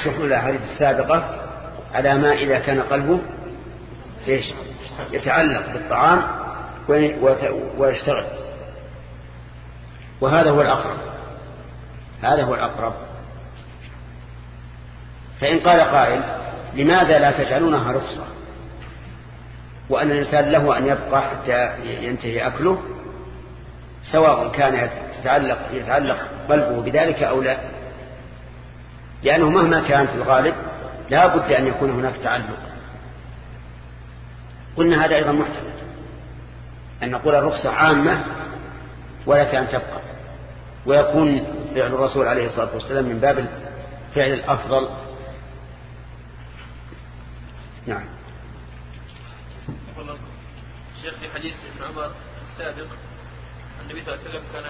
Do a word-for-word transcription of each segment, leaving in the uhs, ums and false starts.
يحمل الأحاديث السابقة على ما إذا كان قلبه إيش يتعلق بالطعام ويشتغل، وهذا هو الأقرب، هذا هو الأقرب. فإن قال قائل لماذا لا تجعلونها رخصة وأن الإنسان له أن يبقى حتى ينتهي أكله، سواء كان يتعلق, يتعلق قلبه بذلك أو لا، لأنه مهما كان في الغالب لا بد أن يكون هناك تعلق. قلنا هذا أيضا محتمل أن نقول الرخصة عامة ولك أن تبقى، ويكون فعل الرسول عليه الصلاة والسلام من باب الفعل الأفضل. نعم. الشيخ في حديث ابن عمر السابق النبي صلى الله عليه وسلم كان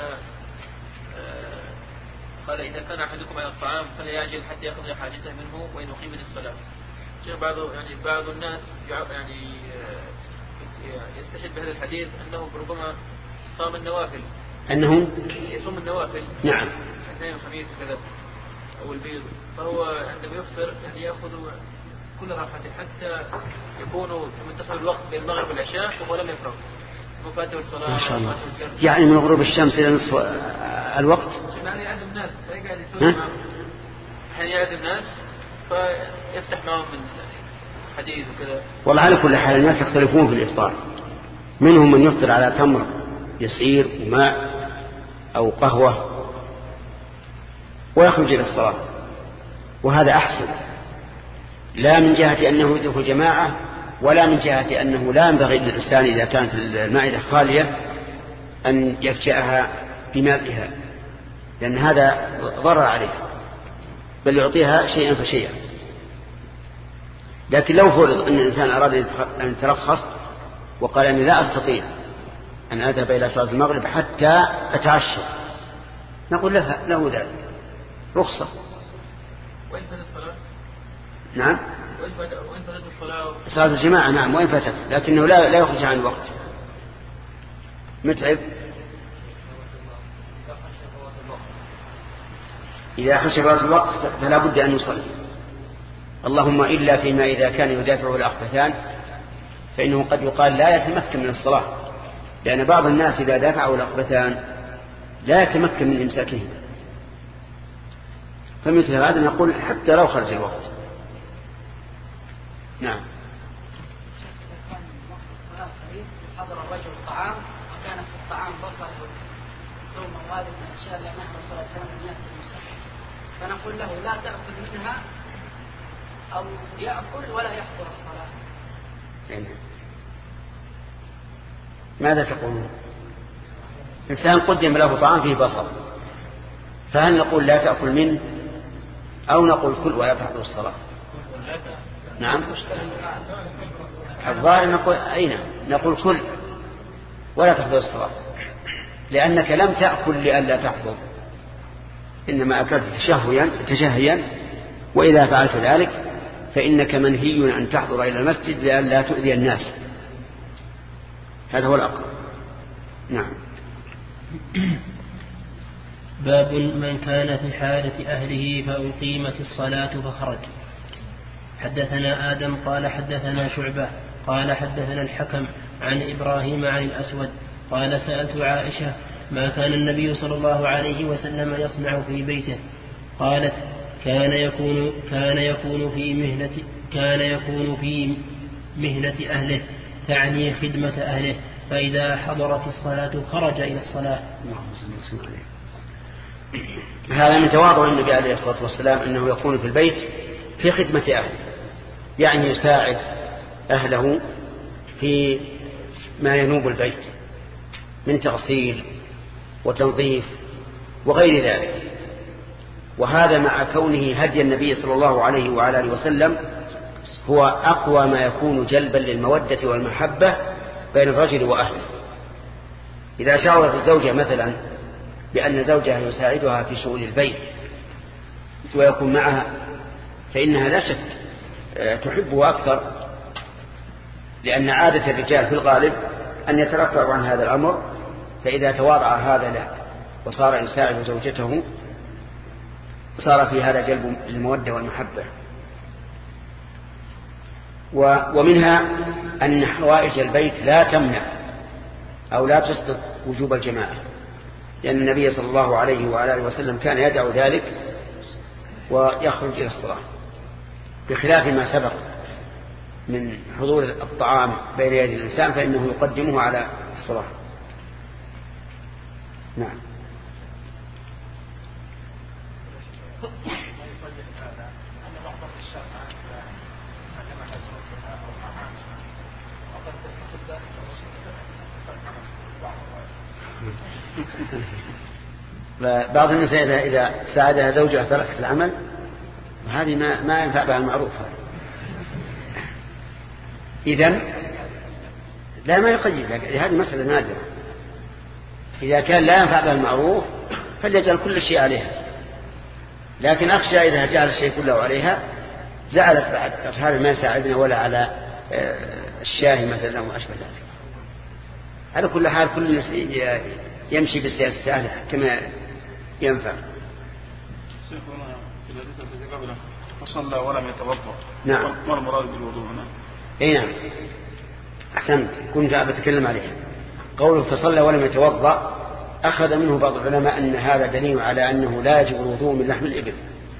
قال إذا كان أحدكم على الطعام فليعجل حتى يقضي حاجته منه وإن أقيمت الصلاة. شيخ بعض يعني بعض الناس يعني يستشهد بهذا الحديث أنه ربما صام النوافل، أنه يصوم النوافل نعم اثنين وخميس كذا أو البيض، فهو عندما يفطر يعني يأخذ كل راحته حتى يكون في منتصف الوقت بين المغرب والعشاء وهو لم يفرغ مفاته الصلاة ما شاء الله. يعني من غروب الشمس إلى نصف الوقت يعني يعلم الناس فيقعد يسوي معهم، أحيانا يعلم الناس فيفتح معهم من حديث وكذا. والله على كل حال الناس يختلفون في الإفطار، منهم من يفطر على تمر يسير وماء أو قهوة ويخرج إلى الصلاة، وهذا أحسن، لا من جهة أنه يدرك الجماعة ولا من جهة أنه لا ينبغي للإنسان إذا كانت المائدة خالية أن يفجأها بمالئها، لأن هذا ضرر عليه، بل يعطيها شيئا فشيئا. لكن لو فرض أن الإنسان أراد أن يترخص وقال أني لا أستطيع أن أذهب إلى صلاة المغرب حتى أتعشى، نقول له له ذلك رخصة. وإن فاتت الصلاة؟ نعم. وإن فاتت الصلاة؟ صلاة الجماعة نعم وإن فاتت، لكنه لا لا يخرج عن الوقت. متعب إذا خشي فوات الوقت فلا بد أن يصلي، اللهم إلا فيما إذا كان يدافعه الأخبثان فإنه قد يقال لا يتمكن من الصلاة، لأن بعض الناس إذا دافعه الأخبثان لا يتمكن من إمساكه، فمثل هذا نقول حتى لو خرج الوقت. نعم. حضر الرجل الطعام وكان في الطعام بصل ثم مواد من الأشياء اللي نحن صلى الله عليه وسلم من يأكل المسلم، فنقول له لا تأكل منها أو يأكل ولا يحضر الصلاة. يعني ماذا تقولون؟ إنسان قدم له طعام فيه بصل، فهل نقول لا تأكل منه أو نقول كل ولا تحضر الصلاة؟ نعم. الظاهر نقول أين نقول كل ولا تحضر الصلاة، لأنك لم تأكل لئلا تحضر، إنما أكلت تشهيا تشهيا وإذا فعلت ذلك فإنك منهي أن تحضر إلى المسجد لئلا تؤذي الناس، هذا هو الأقرب. نعم. باب من كان في حالة أهله فأقيمت الصلاة فخرج. حدثنا آدم قال حدثنا شعبة قال حدثنا الحكم عن إبراهيم عن الأسود قال سألت عائشة ما كان النبي صلى الله عليه وسلم يصنع في بيته؟ قالت كان يكون كان يكون في مهنة كان يكون في مهنة أهله، تعني خدمة أهله، فإذا حضرت الصلاة خرج إلى الصلاة. هذا من تواضع النبي عليه الصلاة والسلام أنه يكون في البيت في خدمة أهله، يعني يساعد أهله في ما ينوب البيت من تغسيل وتنظيف وغير ذلك، وهذا مع كونه هدي النبي صلى الله عليه وعلى آله وسلم هو أقوى ما يكون جلبا للمودة والمحبة بين الرجل وأهله. إذا شعرت الزوجة مثلا بأن زوجها يساعدها في شؤون البيت ويكون معها فإنها لا شك تحبه أكثر، لأن عادة الرجال في الغالب أن يترفعوا عن هذا الأمر، فإذا تواضع هذا له وصار يساعد زوجته صار في هذا جلب المودة والمحبة. ومنها أن حوائج البيت لا تمنع أو لا تسقط وجوب الجماعة، لأن النبي صلى الله عليه وآله وسلم كان يدعو ذلك ويخرج إلى الصلاة، بخلاف ما سبق من حضور الطعام بين يدي الإنسان فإنه يقدمه على الصلاة. نعم. بعض النساء إذا ساعدها زوجها تركت العمل، وهذه ما, ما ينفع بها المعروف. إذن لا ما يقيد، هذه مسألة نادرة. إذا كان لا ينفع بها المعروف فليجعل كل شيء عليها، لكن أخشى إذا جعل الشيء كله عليها زعلت بعد، هذا ما يساعدنا ولا على الشاهي مثلا أو أشبه ذلك. على كل حال كل الناس يمشي بالسياسة السهلة كما ينفع. شيخنا إذا ذكرت قبله فصلى ولم يتوضأ، نعم، ما المراد بالوضوء هنا؟ اي نعم أحسنت، كنت أتكلم عليه. قوله فصلى ولم يتوضأ أخذ منه بعض العلماء أن هذا دليل على أنه لا يجب الوضوء من لحم الإبل،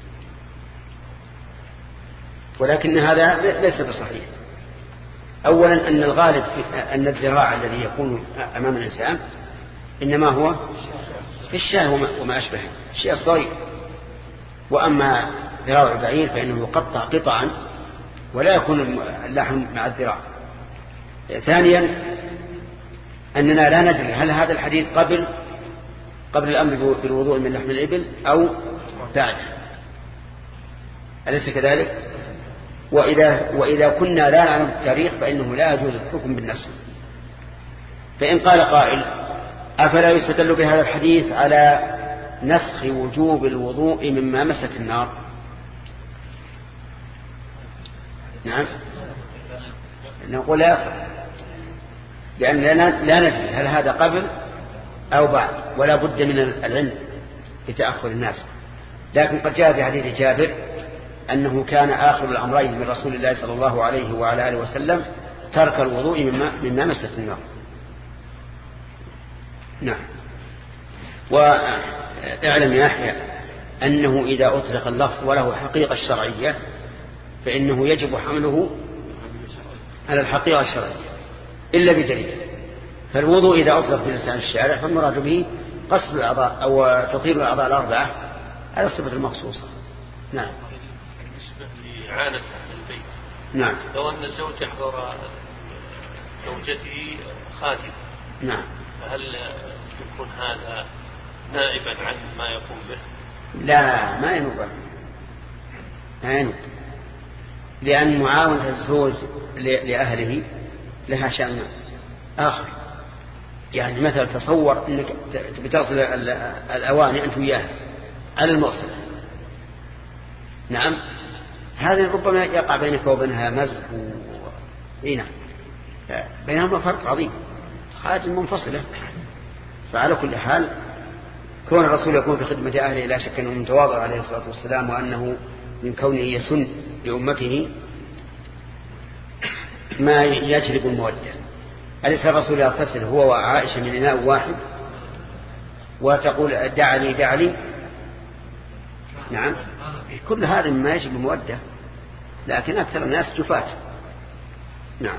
ولكن هذا ليس بصحيح. أولا أن الغالب أن الذراع الذي يكون أمام الإنسان إنما هو في الشاه وما أشبه الشيء الصغير، وأما ذراع البعير فإنه يقطع قطعا ولا يكون اللحم مع الذراع. ثانيا أننا لا ندري هل هذا الحديث قبل قبل الأمر بالوضوء من لحم الإبل أو بعد، أليس كذلك؟ وإذا, وإذا كنا لا نعلم التاريخ فإنه لا يجوز الحكم بالنفس. فإن قال قائل أفلا يستدل بهذا الحديث على نسخ وجوب الوضوء مما مست النار؟ نعم، نقول لا يصح، لأننا لا ندري هل هذا قبل أو بعد، ولا بد من العلم لتأخذ الناس. لكن قد جاء في حديث جابر أنه كان آخر الأمرين من رسول الله صلى الله عليه وعلى آله وسلم ترك الوضوء مما, مما مست النار. نعم. واعلم يا أحيى أنه إذا أطلق اللفظ وله حقيقة الشرعية فإنه يجب حمله على الحقيقة الشرعية إلا بدليل. فالوضوء إذا أطلق في لسان الشارع فالمراد به قصد الأعضاء أو تطهير الأعضاء الأربعة على الصفة المخصوصة. نعم. بالنسبة لإعانة أهل البيت، نعم، لو أن الزوج يحضر زوجته خادم، نعم، فهل يكون هذا نائبا عن ما يقوم به؟ لا، ما ينوب ما ينوب، لأن معاونة الزوج لأهله لها شأن آخر. يعني مثلا تصور أنك بتصل الأواني أنت وياه على الموصل، نعم، هذا ربما يقع بينك وبينها مزح و... إيه نعم، بينهما فرق عظيم، خادم منفصلة. فعلى كل حال كون الرسول يكون في خدمة أهله لا شك أنه متواضع عليه الصلاة والسلام، وأنه من كونه يسن لأمته ما يجلب المودة. أليس الرسول يغتسل هو وعائشة من إناء واحد وتقول دعني دعني؟ نعم، كل هذا مما يجب المودة، لكن أكثر الناس جفاة. نعم.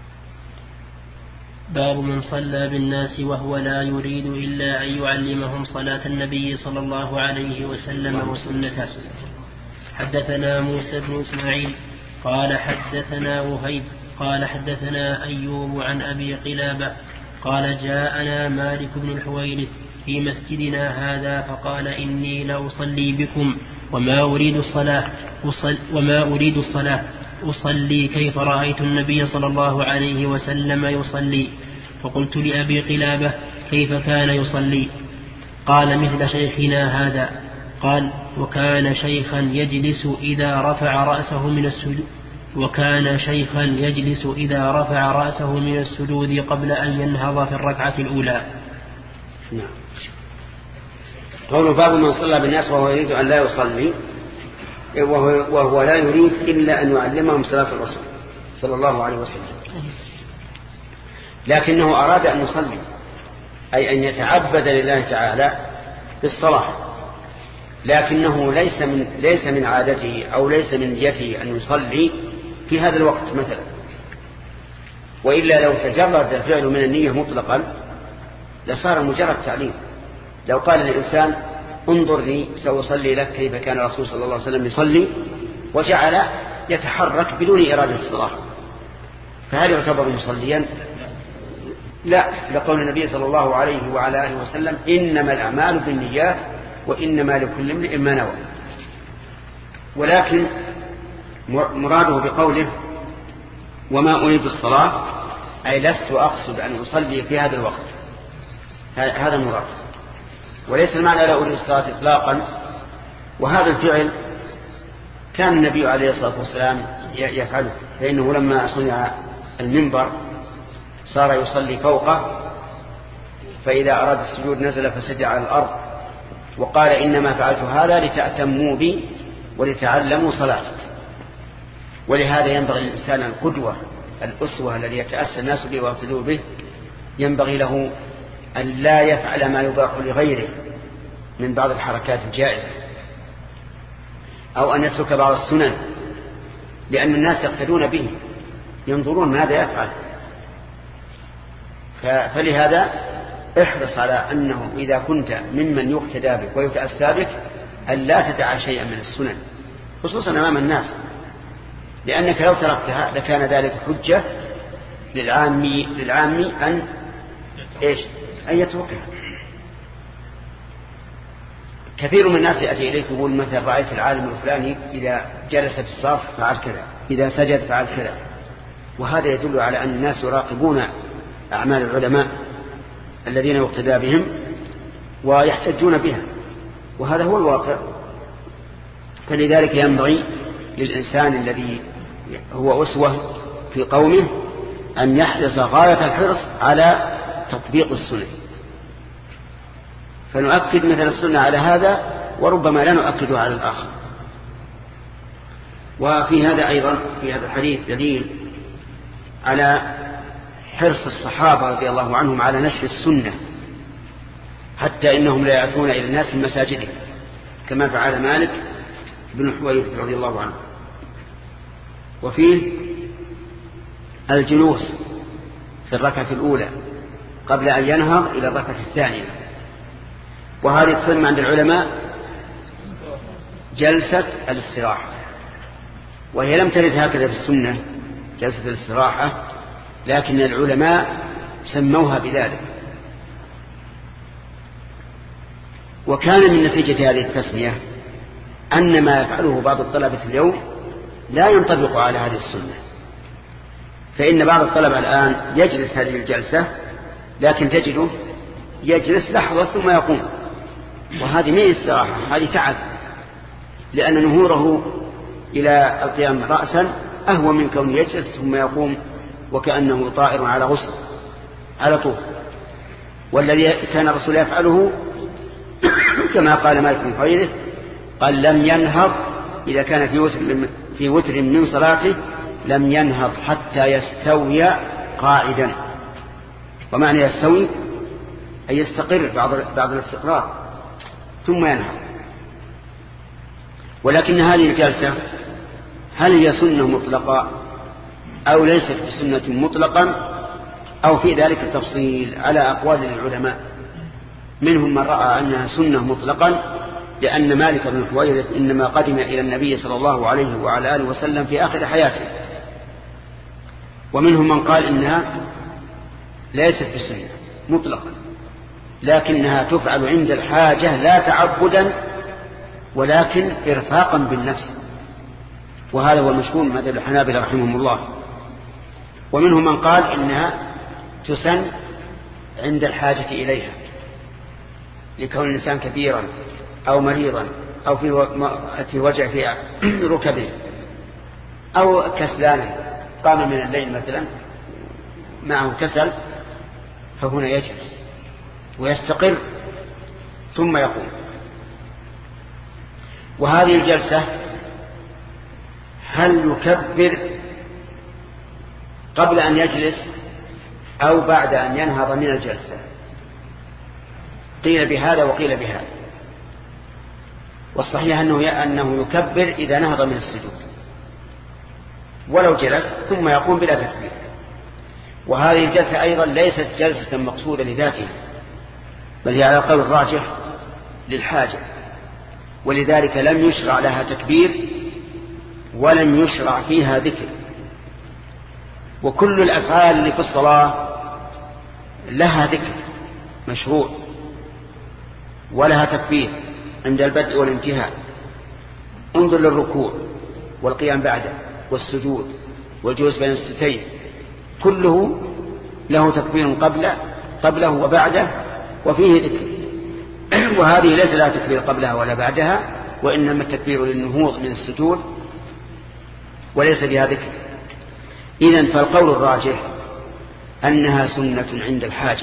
باب من صلى بالناس وهو لا يريد إلا أن يعلمهم صلاة النبي صلى الله عليه وسلم وسنته. حدثنا موسى بن إسماعيل قال حدثنا وهيب قال حدثنا أيوب عن أبي قلابة قال جاءنا مالك بن الحويرث في مسجدنا هذا فقال إني لأصلي بكم وما أريد الصلاة أصل وما أريد الصلاة أصلي كيف رأيت النبي صلى الله عليه وسلم يصلي. فقلت لأبي قلابة كيف كان يصلي؟ قال مثل شيخنا هذا. قال وكان شيخا يجلس إذا رفع رأسه من السجود وكان شيخا يجلس إذا رفع رأسه من السجود قبل أن ينهض في الركعة الأولى. نعم. قوله باب من صلى بالناس وهو يريد أن لا يصلي وهو, وهو لا يريد إلا أن يعلمهم صلاة الرسول صلى الله عليه وسلم، لكنه أراد أن يصلي أي أن يتعبد لله تعالى بالصلاة، لكنه ليس من, ليس من عادته أو ليس من نيته أن يصلي في هذا الوقت مثلا، وإلا لو تجرد الفعل من النية مطلقا لصار مجرد تعليم. لو قال للإنسان انظر لي سأصلي لك كيف كان الرسول صلى الله عليه وسلم يصلي، وجعل يتحرك بدون إرادة الصلاة، فهل يعتبر مصليا؟ لا، لقول النبي صلى الله عليه وعلى آله وسلم إنما الأعمال بالنيات وإنما لكل امرئ ما نوى. ولكن مراده بقوله وما أريد الصلاة أي لست أقصد أن أصلي في هذا الوقت، هذا المراد، وليس المعنى لا أريد الصلاة إطلاقا. وهذا الفعل كان النبي عليه الصلاة والسلام يفعله، فإنه لما صنع المنبر صار يصلي فوقه، فإذا أراد السجود نزل فسجد على الأرض، وقال إنما فعلت هذا لتأتموا بي ولتعلموا صلاتي. ولهذا ينبغي للإنسان القدوة الأسوة الذي يتأسى الناس به ويقتدوا به، ينبغي له أن لا يفعل ما يباح لغيره من بعض الحركات الجائزة، أو أن يترك بعض السنن، لأن الناس يقتدون به ينظرون ماذا يفعل. فلهذا احرص على أنه إذا كنت ممن يقتدى بك ويتأسى بك أن لا تدع شيئا من السنن خصوصا أمام الناس، لأنك لو تركتها لكان ذلك حجة للعامي, للعامي أن إيش أن يتركها. كثير من الناس يأتي إليك يقول مثلا رأيت العالم الفلاني إذا جلس في الصف فعل كذا، إذا سجد فعل كذا، وهذا يدل على أن الناس يراقبون أعمال العلماء الذين يقتدى بهم ويحتجون بها، وهذا هو الواقع. فلذلك ينبغي للإنسان الذي هو أسوة في قومه أن يحرص غاية الحرص على تطبيق السنة، فنؤكد مثل السنة على هذا وربما لا نؤكد على الآخر. وفي هذا أيضا في هذا الحديث دليل على حرص الصحابة رضي الله عنهم على نشر السنة، حتى إنهم لا يأتون إلى الناس من مساجدهم كما فعل مالك بن حويرث رضي الله عنه. وفيه الجلوس في الركعة الأولى قبل أن ينهض إلى الركعة الثانية، وهذه تسمى عند العلماء جلسة الاستراحة، وهي لم ترد هكذا في السنة جلسة الاستراحة، لكن العلماء سموها بذلك. وكان من نتيجة هذه التسمية أن ما يفعله بعض الطلبة اليوم لا ينطبق على هذه السنة، فإن بعض الطلبة الآن يجلس هذه الجلسة لكن تجده يجلس لحظة ثم يقوم، وهذه ما استراحة، هذه تعب، لأن نهوره إلى القيام رأسا أهوى من كون يجلس ثم يقوم وكأنه طائر على غصن على طول. والذي كان الرسول يفعله كما قال مالك بن حويرث قال لم ينهض إذا كان في وتر من, في وتر من صلاته لم ينهض حتى يستوي قاعدا. ومعنى يستوي أي يستقر بعض, بعض الاستقرار ثم ينهض. ولكن هذه الجلسة هل هي سنة مطلقة أو ليست بسنة مطلقا، أو في ذلك التفصيل على أقوال العلماء. منهم من رأى أنها سنة مطلقا لأن مالك بن حويرث إنما قدم إلى النبي صلى الله عليه وعلى آله وسلم في آخر حياته، ومنهم من قال إنها ليست بسنة مطلقا لكنها تفعل عند الحاجة لا تعبدا ولكن إرفاقا بالنفس، وهذا هو المشهور من مذهب الحنابلة رحمهم الله. ومنهم من قال إنها تسن عند الحاجة إليها لكون الإنسان كبيرا أو مريضا أو في وجع في ركبه أو كسلانا قام من الليل مثلا معه كسل، فهنا يجلس ويستقر ثم يقوم. وهذه الجلسة هل يكبر قبل أن يجلس أو بعد أن ينهض من الجلسة؟ قيل بهذا وقيل بهذا، والصحيح أنه أنه يكبر إذا نهض من السجود ولو جلس ثم يقوم بلا تكبير. وهذه الجلسة أيضا ليست جلسة مقصودة لذاتها، بل هي على قول الراجح للحاجة، ولذلك لم يشرع لها تكبير ولم يشرع فيها ذكر. وكل الأفعال اللي في الصلاة لها ذكر مشروع ولها تكبير عند البدء والانتهاء. انظر للركوع والقيام بعده والسجود والجلوس بين الستين، كله له تكبير قبل قبله وبعده وفيه ذكر. وهذه ليس لها تكبير قبلها ولا بعدها، وإنما التكبير للنهوض من السجود وليس بها ذكر. إذن فالقول الراجح أنها سنة عند الحاجة.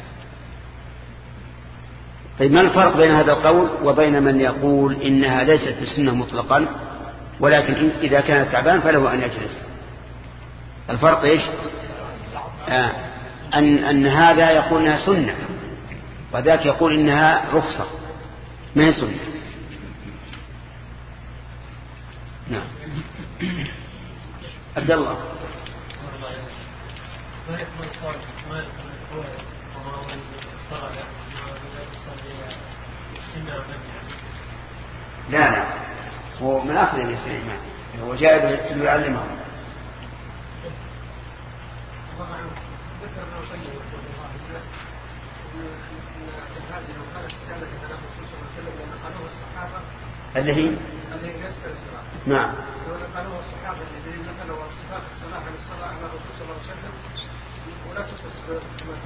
طيب ما الفرق بين هذا القول وبين من يقول إنها ليست بسنة مطلقا، ولكن إذا كان تعبان فله أن يجلس؟ الفرق إيش؟ آه أن, أن هذا يقول إنها سنة وذاك يقول إنها رخصة ما هي سنة. نعم. عبد الله. لا لا هو من أصل الاستعمال، هو جاء ليعلمهم. اللي هي نعم قالوا الصحابة الذين نقلوا صفات الصلاة عن الصلاة على الرسول صلى الله عليه وسلم ولا تتصل كما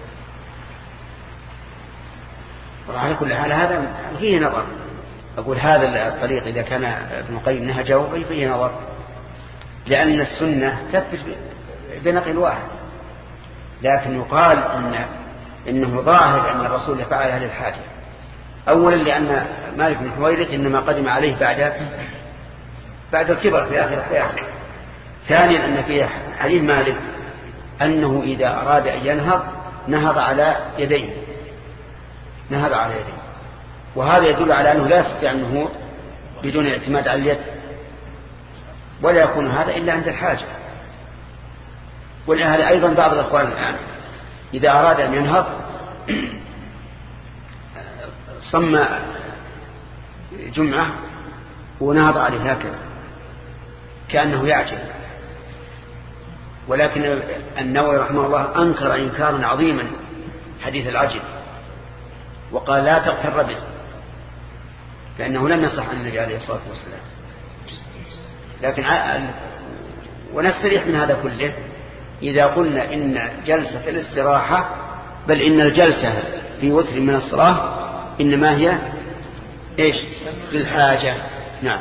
تقول. على كل حال هذا فيه نظر. أقول هذا الطريق إذا كان ابن القيم نهجه فيه نظر، لأن السنة تثبت بنقل واحد، لكن يقال إن إنه ظاهر أن الرسول فعلها للحاجة. أولا لأن مالك بن حويرث إنما قدم عليه بعد بعد الكبر في آخر حياته. ثانيا أن في حديث مالك أنه إذا أراد أن ينهض نهض على يديه نهض على يديه وهذا يدل على أنه لا يستطيع النهوض بدون اعتماد على اليد، ولا يكون هذا إلا عند الحاجة. ولهذا أيضا بعض الأخوان الآن إذا أراد أن ينهض صم جمعة ونهض عليه هكذا كأنه يعجل. ولكن النووي رحمه الله أنكر إنكارا عظيما حديث العجل وقال لا تغتر به، لأنه لم يصح عن النبي عليه الصلاة والسلام. لكن ونستريح من هذا كله إذا قلنا إن جلسة الاستراحة بل إن الجلسة في وتر من الصلاة إنما هي إيش؟ بالحاجة. نعم.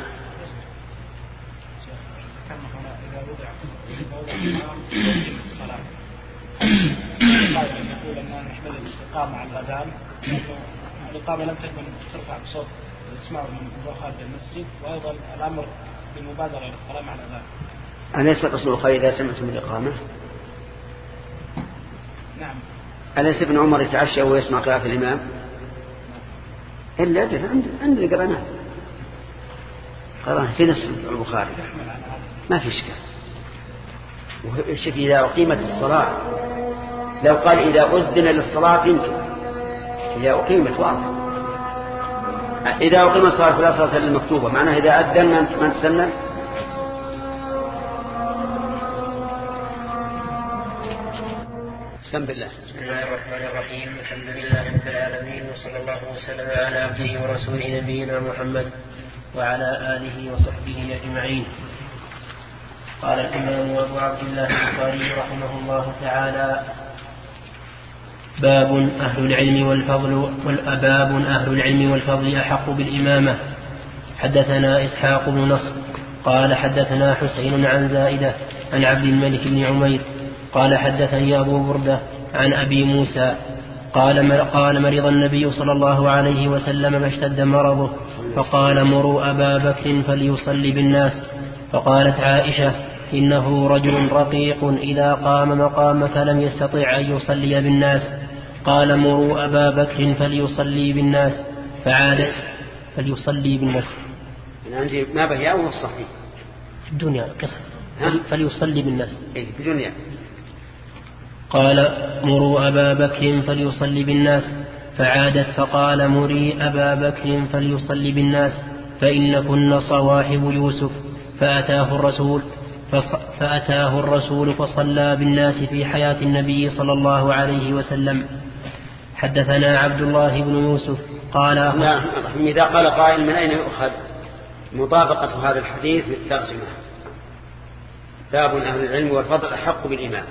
يقول أن نحمل الاستقامة على الأذان، الإقامة لم تكن ترفع بصوت الإسماع من خارج المسجد، وأيضا الأمر بالمبادرة إلى الصلاة مع الأذان. أليس الرسول الخير إذا سمعتم الإقامة؟ نعم. أليس ابن عمر يتعشى ويسمع قراءة الإمام؟ إلا أدري عندنا قرأناه قرأناه في نفس البخاري ما في إشكال. وشوف إذا أقيمت الصلاة لو قال إذا أذن للصلاة يمكن، إذا أقيمت واضح. إذا أقيمت الصلاة فلا صلاة للمكتوبة، معناه إذا أذن ما تسنن. بسم الله. بسم الله الرحمن الرحيم. الحمد لله رب العالمين، وصلى الله وسلم على عبده ورسوله نبينا محمد وعلى آله وصحبه أجمعين. قال الإمام أبو عبد الله البخاري رحمه الله تعالى: باب أهل العلم والفضل والأباب أهل العلم والفضل أحق بالإمامة. حدثنا إسحاق بن نصر قال حدثنا حسين عن زائدة عن عبد الملك بن عمير قال حدثني أبو بردة عن أبي موسى قال قال مرض النبي صلى الله عليه وسلم فاشتد مرضه فقال مروا أبا بكر فليصلي بالناس. فقالت عائشة إنه رجل رقيق إذا قام مقامك لم يستطع أن يصلي بالناس. قال مروا أبا بكر فليصلي بالناس فعادت فليصلي بالناس. أنا عندي ما به أو الصحيح الدنيا كسر فليصلي بالناس إيه بدنيا. قال مروا أبا بكر فليصلي بالناس فعادت فقال مري أبا بكر فليصلي بالناس فإن كن صواحب يوسف. فأتاه الرسول فأتاه الرسول فصلى بالناس في حياة النبي صلى الله عليه وسلم. حدثنا عبد الله بن يوسف قال نعم. إذا قال قائل من أين يؤخذ مطابقة هذا الحديث للترجمة؟ باب أهل العلم والفضل أحق بالإمام.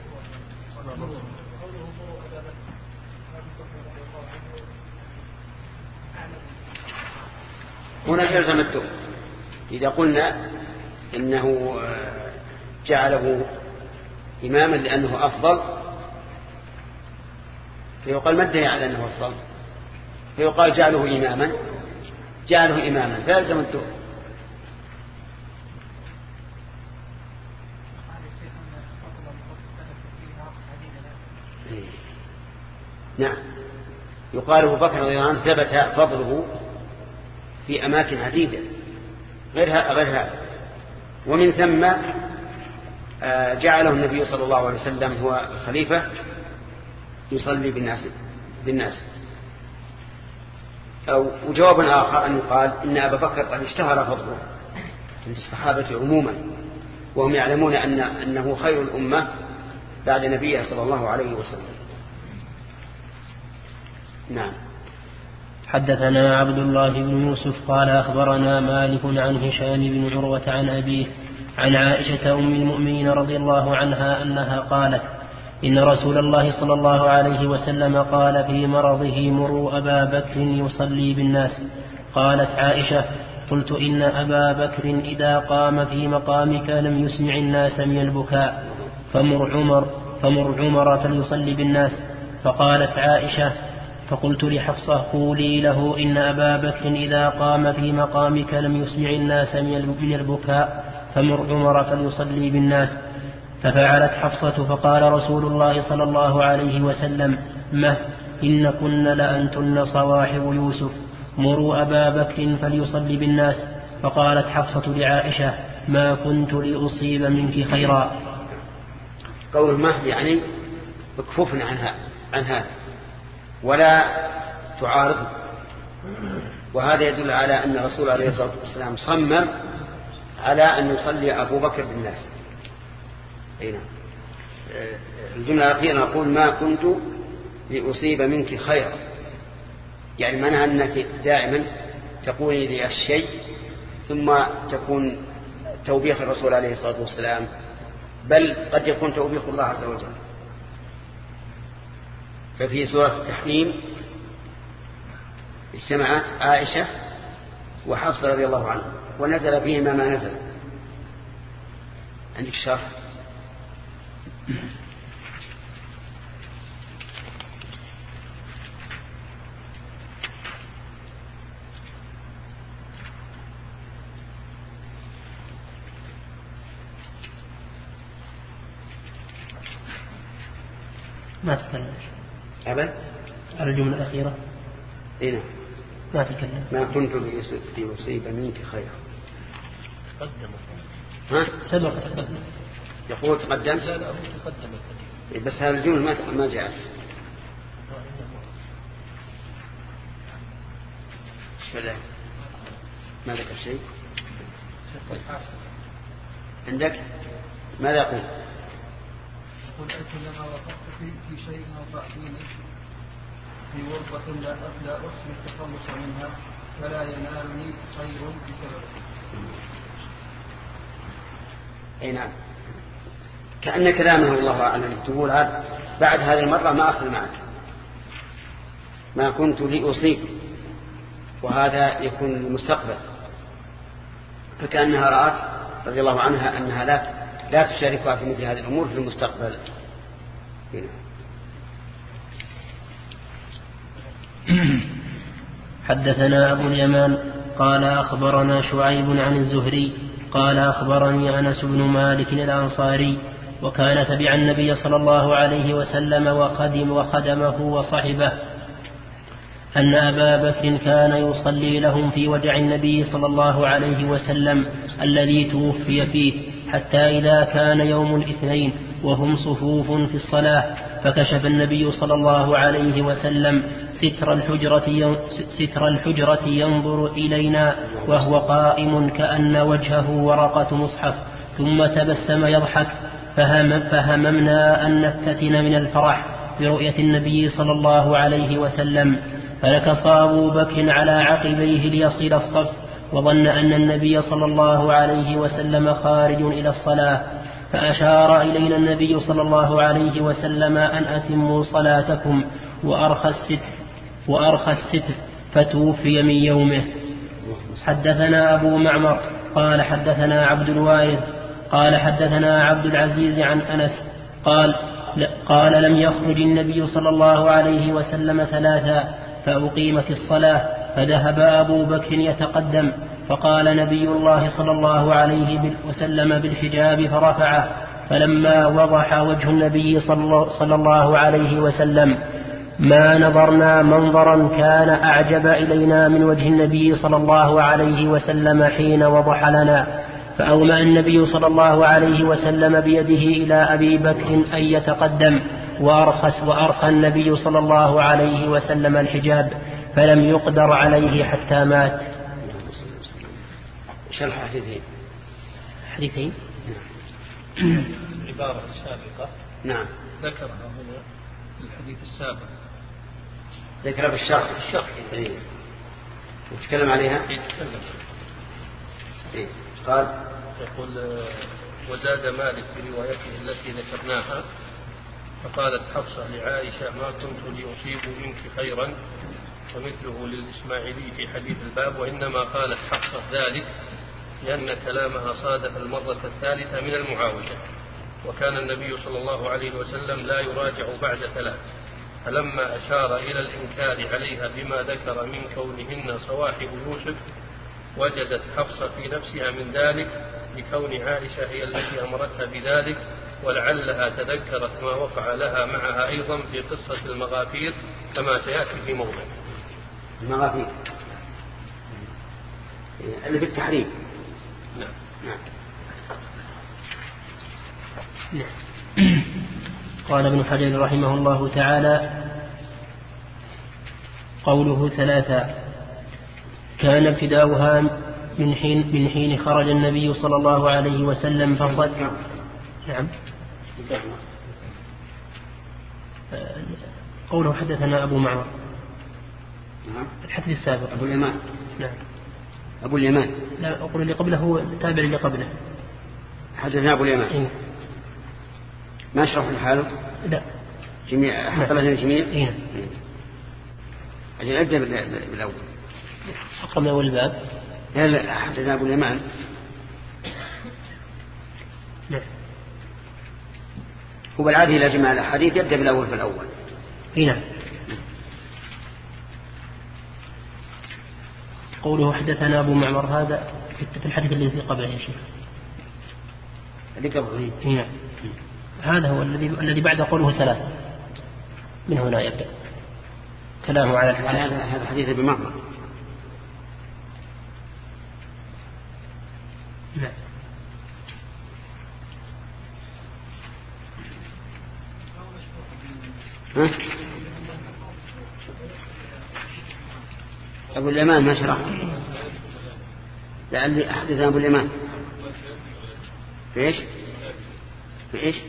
هنا يلزم الدور. إذا قلنا إنه جعله إماما لأنه أفضل فيقال ما الدليل على أنه أفضل؟ فيقال جعله إماما جعله إماما فيلزم الدور. نعم. يقال أبو بكر رضي الله عنه ثبت فضله في أماكن عديدة غيرها غير هذا. ومن ثم جعله النبي صلى الله عليه وسلم هو الخليفة يصلي بالناس بالناس. أو وجواب آخر أن يقال إن أبا بكر قد اشتهر فضله عند الصحابة عموما وهم يعلمون أن أنه خير الأمة بعد نبيه صلى الله عليه وسلم. نعم. حدثنا عبد الله بن يوسف قال أخبرنا مالك عن هشام بن عروة عن أبيه عن عائشة أم المؤمنين رضي الله عنها أنها قالت إن رسول الله صلى الله عليه وسلم قال في مرضه مروا أبا بكر يصلي بالناس. قالت عائشة قلت إن أبا بكر إذا قام في مقامك لم يسمع الناس من البكاء فمر عمر فمر عمر فليصلي بالناس. فقالت عائشة فقلت لحفصة قولي له إن أبا بكر إذا قام في مقامك لم يسمع الناس من البكاء فمر عمر فليصلي بالناس. ففعلت حفصة فقال رسول الله صلى الله عليه وسلم مه إن كن لأنتن صواحب يوسف مروا أبا بكر فليصلي بالناس. فقالت حفصة لعائشة ما كنت لأصيب منك خيرا. قول مه يعني مكفوفنا عنها عن هذا ولا تعارض. وهذا يدل على أن الرسول عليه الصلاة والسلام صمم على أن يصلي أبو بكر بالناس. هنا الجملة الأخيرة نقول ما كنت لأصيب منك خيرا يعني معناها أنك دائما تقولي لي الشيء ثم تكون توبيخ الرسول عليه الصلاة والسلام بل قد يكون توبيخ الله عز وجل. ففي سورة التحريم اجتمعت عائشة وحفصة رضي الله عنها ونزل فيهما ما نزل. عندك شرح؟ ما تكلم أبدا على الجملة الأخيرة. إيه ما تكلم ما كنت لأصيب منك خيرا. تقدم ها سبق تقدم. يقول تقدم. لا لا تقدم بس هذا الجمل ما ما جاء. فلا ما ذكر شيء. عندك ماذا يقول؟ يقول كلما وقفت في شيء أو تعطيني في ورطة لا لا أحسن التخلص منها فلا ينالني خير بسببه. أي نعم. كأن كلامه الله أعلم تقول هذا بعد هذه المرة ما أصل معك ما كنت لأصيب وهذا يكون المستقبل. فكأنها رأت رضي الله عنها أنها لا لا تشاركها في مثل هذه الأمور في المستقبل. حدثنا أبو اليمان قال أخبرنا شعيب عن الزهري قال أخبرني أنس بن مالك الأنصاري وكان تبع النبي صلى الله عليه وسلم وخدم وخدمه وصحبه أن أبا بكر كان يصلي لهم في وجع النبي صلى الله عليه وسلم الذي توفي فيه حتى إذا كان يوم الاثنين وهم صفوف في الصلاة فكشف النبي صلى الله عليه وسلم ستر الحجرة, ستر الحجرة ينظر إلينا وهو قائم كأن وجهه ورقة مصحف ثم تبسم يضحك فهم فهممنا أن نفتتن من الفرح برؤية النبي صلى الله عليه وسلم فنكص أبو بكر على عقبيه ليصل الصف وظن أن النبي صلى الله عليه وسلم خارج إلى الصلاة فأشار إلينا النبي صلى الله عليه وسلم أن أتموا صلاتكم وأرخى الستر, وأرخى الستر فتوفي من يومه. حدثنا أبو معمر قال حدثنا عبد الوارث قال حدثنا عبد العزيز عن أنس قال قال لم يخرج النبي صلى الله عليه وسلم ثلاثا فأقيمت الصلاة فذهب أبو بكر يتقدم فقال نبي الله صلى الله عليه وسلم بالحجاب فرفعه فلما وضح وجه النبي صلى الله عليه وسلم ما نظرنا منظرا كان أعجب إلينا من وجه النبي صلى الله عليه وسلم حين وضح لنا فأومأ النبي صلى الله عليه وسلم بيده إلى أبي بكر أن يتقدم وأرخس وأرخى النبي صلى الله عليه وسلم الحجاب فلم يقدر عليه حتى مات. شرح حديثين حديثين العبارة السابقة نعم ذكرها هنا الحديث السابق ذكر بالشرح الشرح إيه. وتكلم عليها يتكلم إيه. قال يقول وزاد مالك في روايته التي ذكرناها فقالت حفصة لعائشة ما كنت لأصيب منك خيرا ومثله للإسماعيلي في حديث الباب وإنما قالت حفصة ذلك لأن كلامها صادف المرة الثالثة من المعاوجة وكان النبي صلى الله عليه وسلم لا يراجع بعد ثلاث فلما أشار إلى الإنكار عليها بما ذكر من كونهن صواحب يوسف وجدت حفصة في نفسها من ذلك لكون عائشة هي التي أمرتها بذلك ولعلها تذكرت ما وقع لها معها أيضا في قصة المغافير كما سيأتي في موضع المغافير اللي في التحريم. نعم نعم. قال ابن حجر رحمه الله تعالى قوله ثلاثة كان ابتداؤها من حين, من حين خرج النبي صلى الله عليه وسلم فصل. نعم. قوله حدثنا أبو معمر الحديث السابق أبو اليمان. نعم أبو اليمان. لا أقول اللي قبله هو تابع اللي قبله. حدثنا أبو اليمان. إيه؟ ما شرح الحال؟ لا جميع حتى لنا جميع. إيه؟ أجل أبدأ بالأول. أقرأ من أول الباب. لا لا حدثنا أبو اليمان. نعم. هو بالعادة إلى جماع الحديث يبدأ بالأول فالأول. إيه نعم. قوله حدثنا أبو معمر هذا في الحديث الذي قبله يا شيخ. اللي قبله. إيه نعم. هذا هو الذي الذي بعد قوله ثلاثة من هنا يبدأ كلامه على الحديث. هذا هذا حديث أبي معمر. نعم. ها؟ أبو اليمان ما شرح لعلي أحدث أبو اليمان في إيش في إيش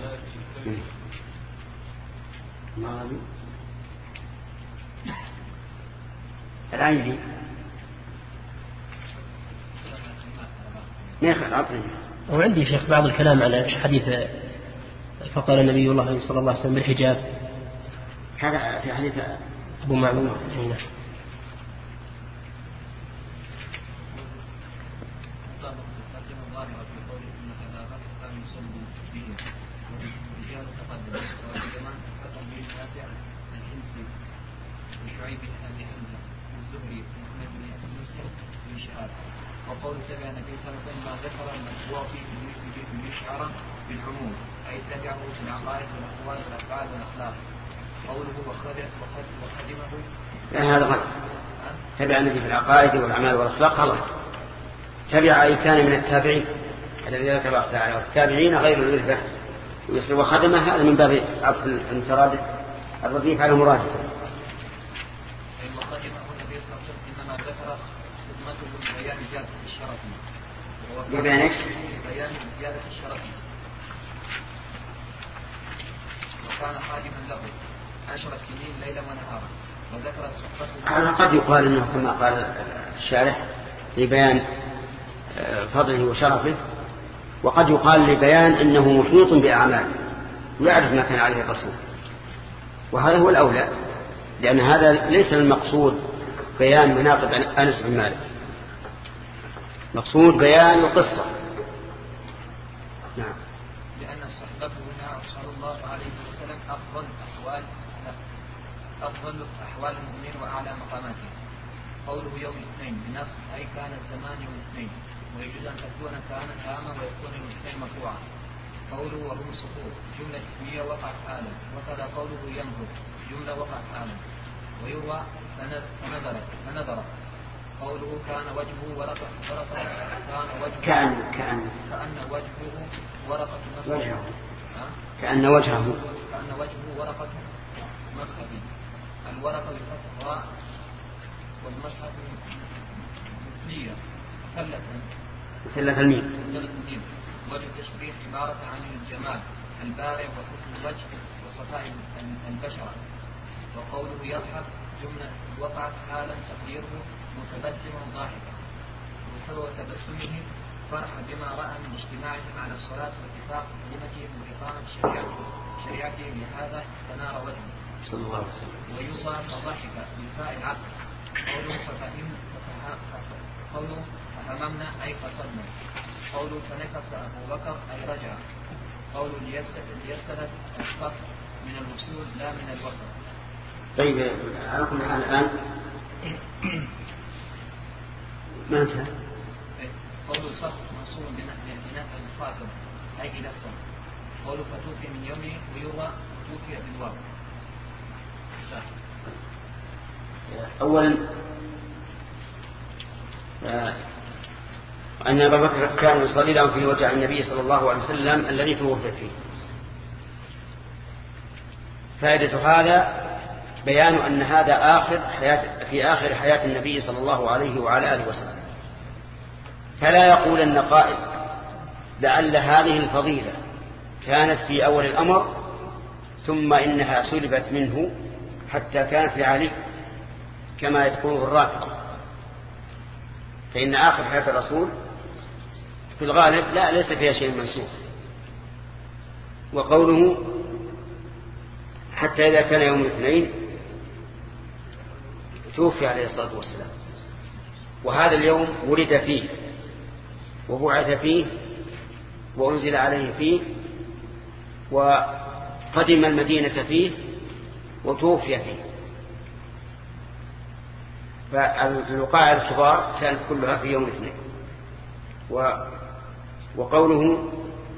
العيدي ما يخل عطني. وعندي شيخ بعض الكلام على حديث فقال النبي الله صلى الله عليه وسلم بالحجاب هذا في حديث أبو معمر. وشعيب بن أبي حمزة والزهري ومحمد بن مسلم بن شهاب. وقول تبع النبي صلى الله عليه وسلم ما ذكر المسواقي مشعرا بالعموم أي تبعه في العقائد والأقوال والأفعال والأخلاق. قوله وخدمه يعني هذا غلط. تبع النبي في العقائد والأعمال والأخلاق غلط. تبع أي كان من التابعين الذين ذكر الله تعالى، والتابعين غير الإرثة. وخدمه هذا من باب عطف المترادف الرديف على مرادفه. وخدمه النبي صلى الله عليه وسلم إنما ذكر خدمته ببيان زيادة الشرف. ببيان ايش؟ ببيان زيادة الشرف. وكان خادما له عشر سنين ليلا ونهارا. وذكر صحبته. قد يقال انه كما قال الشارح لبيان فضله وشرفه، وقد يقال لبيان انه محيط باعماله ويعرف ما كان عليه الرسول، وهذا هو الاولى، لان هذا ليس المقصود بيان مناقب انس بن مالك، مقصود بيان القصه. نعم. لان صحبته صلى الله عليه وسلم افضل احوال أفضل أحوال المؤمنين وأعلى مقاماته. قوله يوم الاثنين بنص أي كان الزمان يوم الاثنين، ويجوز أن تكون كان تاما ويكون يوم الاثنين مرفوعا. قوله وهم سقوط جملة اسمية وقعت حالا، وكذا قوله ينظر جملة وقعت حالا. ويروى فنظرت فنظرت. قوله كان وجهه ورقة ورقة كان وجهه كأن كأن كأن وجهه ورقة مصحف. كأن وجهه كأن وجهه ورقة مصحف. الورقة بفتح راء والمصحف مثلية مثلة مثلة الميم. مثلة الميم. وجه التشريح عبارة عن الجمال البارع وحسن الوجه وصفاء البشرة. وقوله يضحك جملة وقعت حالا تقديره متبسما ضاحكا، وسبب تبسمه فرح بما رأى من اجتماعهم على الصلاة واتفاق كلمتهم وإقامة شريعته شريعته لهذا تنار وجهه صلى الله عليه وسلم. ويوصى فضحك بالفاء العقل. قوله ففهم قوله فهممنا أي قصدنا. قوله فنكس أبو بكر أي رجع. قوله ليسلت الصف من الوصول لا من الوسط. طيب عرفنا الآن ما انتهى. قوله صف منصوب بناء الخاطب أي إلى الصف. قوله فتوفي من يومه ويروى توفي بالواو. أولا أن أبا بكر كان يصلي له في وجع النبي صلى الله عليه وسلم الذي توفي فيه. فائدة هذا بيان أن هذا آخر حياة في آخر حياة النبي صلى الله عليه وعلى آله وسلم، فلا يقول أن قائل لعل هذه الفضيلة كانت في أول الأمر ثم إنها سلبت منه حتى كانت في عليه كما يذكره الرافضة، فإن آخر حياة الرسول في الغالب لا ليس فيها شيء منسوخ. وقوله حتى إذا كان يوم الاثنين توفي عليه الصلاة والسلام، وهذا اليوم ولد فيه وبعث فيه وأنزل عليه فيه وقدم المدينة فيه وتوفي فيه. فالوقائع الكبار كانت كلها في يوم الاثنين. وقوله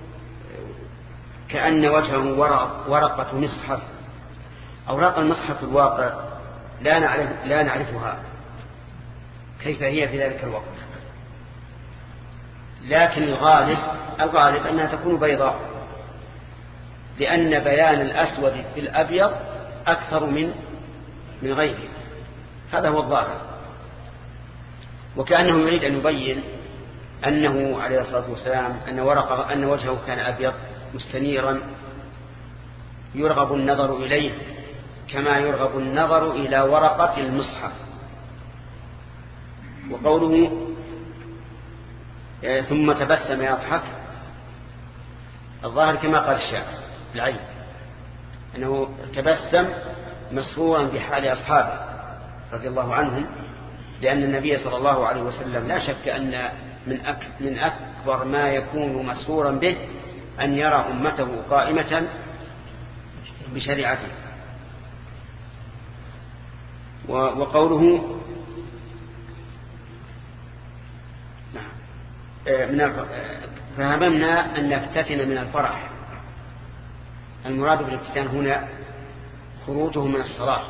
كأن وجهه ورقة مصحف، أوراق المصحف في الواقع لا نعرف لا نعرفها كيف هي في ذلك الوقت، لكن الغالب الغالب أنها تكون بيضاء، لأن بيان الأسود في الأبيض أكثر من من غيره، هذا هو الظاهر. وكأنه يريد أن يبين أنه عليه الصلاة والسلام أن ورقه أن وجهه كان أبيض مستنيرا يرغب النظر إليه كما يرغب النظر إلى ورقة المصحف. وقوله ثم تبسم يضحك، الظاهر كما قال الشاعر العين أنه تبسم مسرورا بحال أصحابه رضي الله عنهم، لأن النبي صلى الله عليه وسلم لا شك أن من من أكبر ما يكون مسرورا به أن يرى أمته قائمة بشريعته. وقوله من فهممنا أن نفتتن من الفرح. المراد بالافتتان هنا خروجه من الصلاة،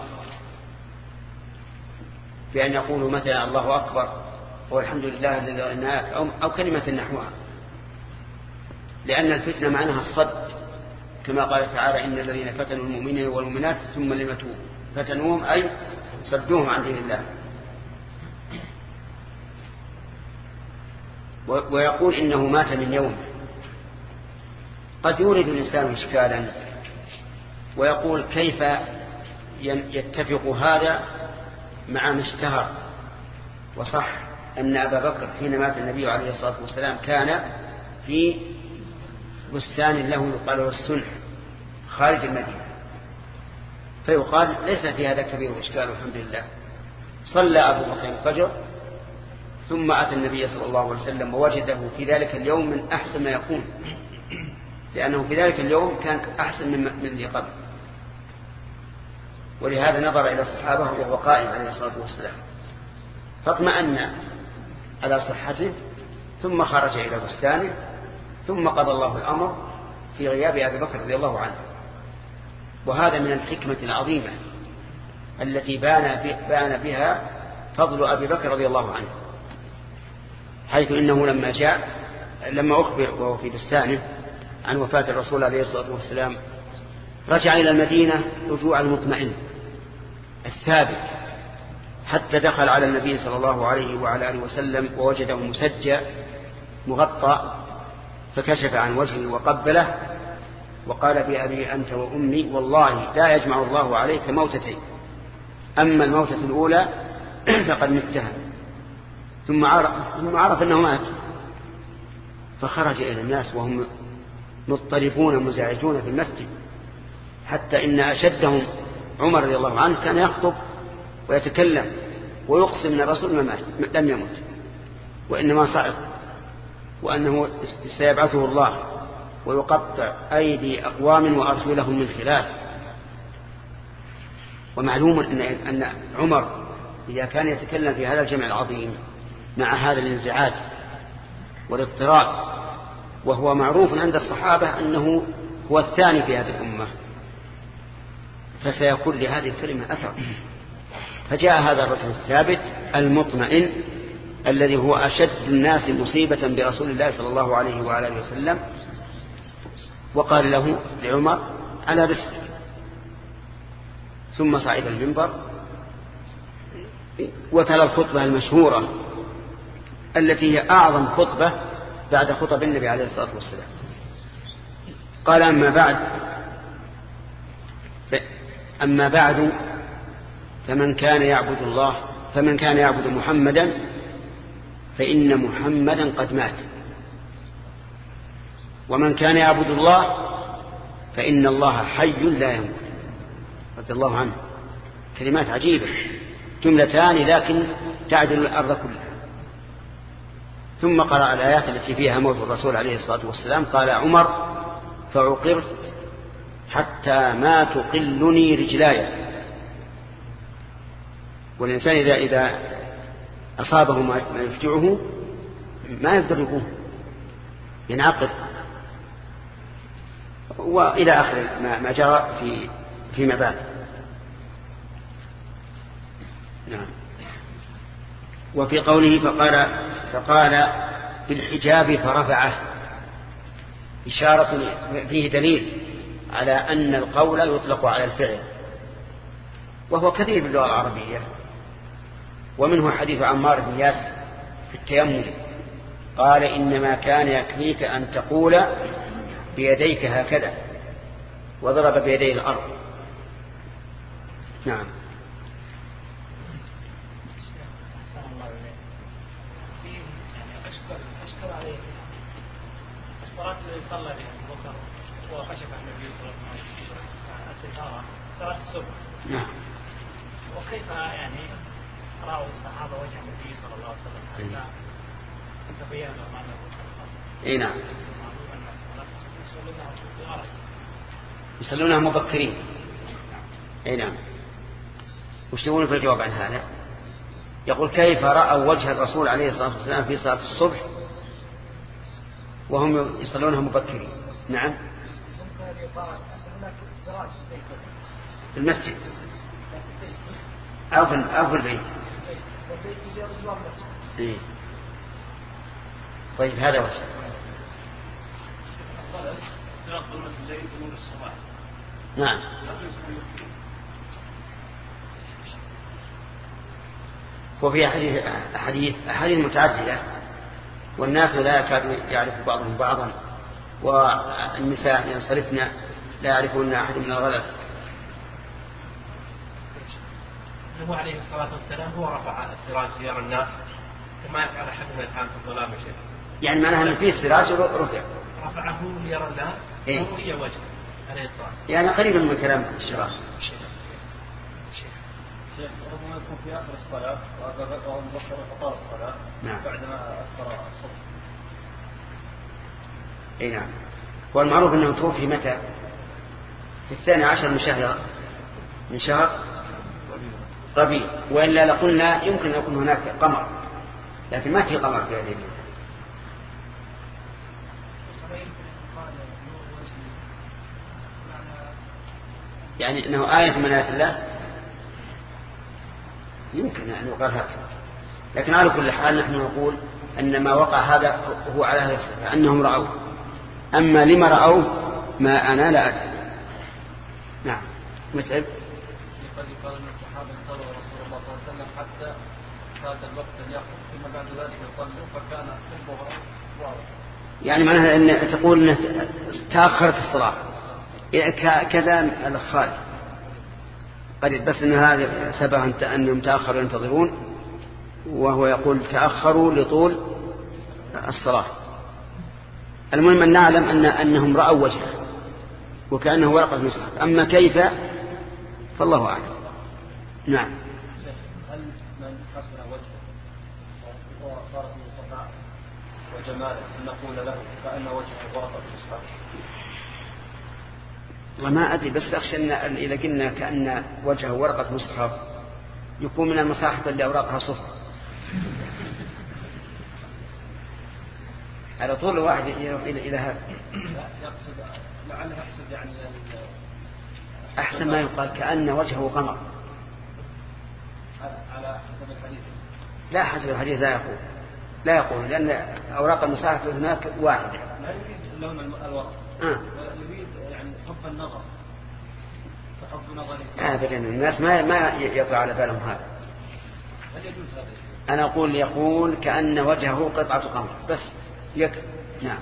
بأن يقولوا مثلا الله أكبر والحمد لله الذي أو, أو كلمة نحوها، لأن الفتنة معناها الصد، كما قال تعالى إن الذين فتنوا المؤمنين والمؤمنات ثم لم يتوبوا فتنوهم أي صدوهم عن دين الله. ويقول إنه مات من يوم. قد يورد الإنسان إشكالا ويقول كيف يتفق هذا مع ما اشتهر وصح أن أبا بكر حين مات النبي عليه الصلاة والسلام كان في بستان له يقال له السنح خارج المدينة، فيقال ليس في هذا كبير إشكال والحمد لله. صلى أبو بكر الفجر ثم أتى النبي صلى الله عليه وسلم ووجده في ذلك اليوم من أحسن ما يكون، لأنه في ذلك اليوم كان أحسن من الذي قبل، ولهذا نظر إلى الصحابة وهو قائم عليه الصلاة والسلام فاطمأن على صحته، ثم خرج إلى بستانه، ثم قضى الله الأمر في غياب أبي بكر رضي الله عنه. وهذا من الحكمة العظيمة التي بان بها فضل أبي بكر رضي الله عنه، حيث إنه لما جاء لما أخبر وهو في بستانه عن وفاة الرسول عليه الصلاة والسلام رجع إلى المدينة رجوع المطمئن الثابت، حتى دخل على النبي صلى الله عليه وعلى آله وسلم ووجده مسجى مغطى، فكشف عن وجهه وقبله وقال بأبي أنت وأمي والله لا يجمع الله عليك موتتين، أما الموتة الأولى فقد متها. ثم عرف, ثم عرف أنه مات، فخرج إلى الناس وهم مضطربون مزعجون في المسجد، حتى إن أشدهم عمر رضي الله عنه كان يخطب ويتكلم ويقسم أن الرسول ما مات لم يمت وإنما صعق، وأنه سيبعثه الله ويقطع أيدي أقوام وأرجلهم من خلاف. ومعلوم أن, أن عمر إذا كان يتكلم في هذا الجمع العظيم مع هذا الانزعاج والاضطراب، وهو معروف عند الصحابة أنه هو الثاني في هذه الأمة، فسيكون لهذه الكلمة أثر. فجاء هذا الرجل الثابت المطمئن الذي هو أشد الناس مصيبة برسول الله صلى الله عليه وعلى آله وسلم، وقال له لعمر على رسل، ثم صعد المنبر وتلا الخطبة المشهورة التي هي أعظم خطبة بعد خطب النبي عليه الصلاة والسلام. قال أما بعد أما بعد فمن كان يعبد الله فمن كان يعبد محمدا فإن محمدا قد مات، ومن كان يعبد الله فإن الله حي لا يموت رضي الله عنه. كلمات عجيبة، جملتان لكن تعدل الأرض كلها. ثم قرأ الآيات التي فيها موت الرسول عليه الصلاة والسلام. قال عمر فعقرت حتى ما تقلني رجلاي. والإنسان إذا, إذا أصابه ما يفجعه ما يقدر يقوم، ينعقد. وإلى آخر ما جرى في فيما بعد. نعم. وفي قوله فقال فقال بالحجاب فرفعه، إشارة فيه دليل على أن القول يطلق على الفعل، وهو كثير باللغة العربية. ومنه حديث عمار بن ياسر في التيمم قال إنما كان يكفيك أن تقول بيديك هكذا، وضرب بيديه الأرض. نعم. الصلاة التي صلى بها أبو بكر وكشف عن النبي صلى الله عليه وسلم الستارة صلاة الصبح. نعم. وكيف يعني رأوا الصحابة وجه النبي صلى الله عليه وسلم حتى تبين لهم أنه صلى الله عليه وسلم؟ إيه نعم. يصلونها مبكرين. أي نعم. وش يقولون في الجواب عن هذا؟ يقول كيف رأوا وجه الرسول عليه الصلاة والسلام في صلاة الصبح وهم يصلونها مبكرين؟ نعم في المسجد أو في, أو في البيت. إيه. طيب هذا وجه. نعم. وفي حديث حديث أحاديث متعددة والناس لا يكاد يعرف بعضهم بعضا والنساء ينصرفن لا يعرفون أحد من الغلس. هو عليه الصلاة والسلام هو رفع السراج ليرى الناس كما يفعل أحدنا الآن في الظلام شيء. يعني معناها أن فيه السراج رفع رفعه ليرى الناس إيه؟ ورؤي وجهه عليه الصلاة. يعني قريبا من كلام الشراج. ربما يكون في آخر الصلاة وهو مبكر فطار الصلاة. نعم. بعدما أسفر الصبح. أي نعم. والمعروف أنه توفي متى؟ في الثاني عشر من شهر من شهر ربيع، وإلا لقلنا يمكن أن يكون هناك قمر لكن ما في قمر في هذه الليلة. يعني أنه آية من آيات الله يمكن أن يقال هكذا، لكن على كل حال نحن نقول أن ما وقع هذا هو على هذا الصفة أنهم رأوا، أما لما رأوا ما أنا لا أدري. نعم. متعب. قد قال أن الصحابة انتظروا رسول الله صلى الله عليه وسلم حتى فات الوقت اليقظ ثم بعد ذلك صلوا فكان الظهر واضح. يعني معناها أن تقول أن تأخرت الصلاة كذا الخالد قريب، بس أن هذا سبب أنهم تأخروا ينتظرون، وهو يقول تأخروا لطول الصلاة. المهم أن نعلم أن أنهم رأوا وجهه وكأنه ورقة مصحف، أما كيف فالله أعلم. نعم. هل من حسن وجهه وصار في صفاء وجماله أن نقول له كأن وجهه ورقة مصحف؟ وما أدري، بس أخشى أن إذا قلنا كأن وجهه ورقة مصحف يكون من المصاحف اللي أوراقها صفر على طول واحد إلى إلى هذا. يقصد لعله يقصد يعني أحسن ما يقال كأن وجهه قمر على حسب الحديث. لا حسب الحديث لا يقول لا يقول لأن أوراق المصاحف هناك واحدة. لا يريد لون الورق. آه. يريد يعني حب النظر حب نظر. أبدا الناس ما ما يطلع على بالهم هذا. هل يجوز هذا؟ أنا أقول يقول كأن وجهه قطعة قمر بس يكفي. نعم.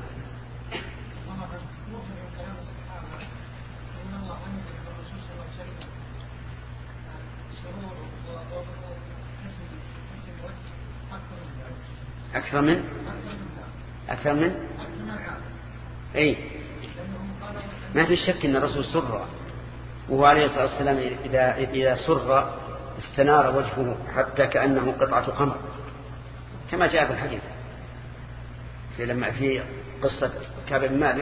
أكثر من أكثر من أي ما في شك أن الرسول سر، وهو عليه الصلاة والسلام إذا إذا سر استنار وجهه حتى كأنه قطعة قمر كما جاء في الحديث في لما في قصة كعب بن مالك.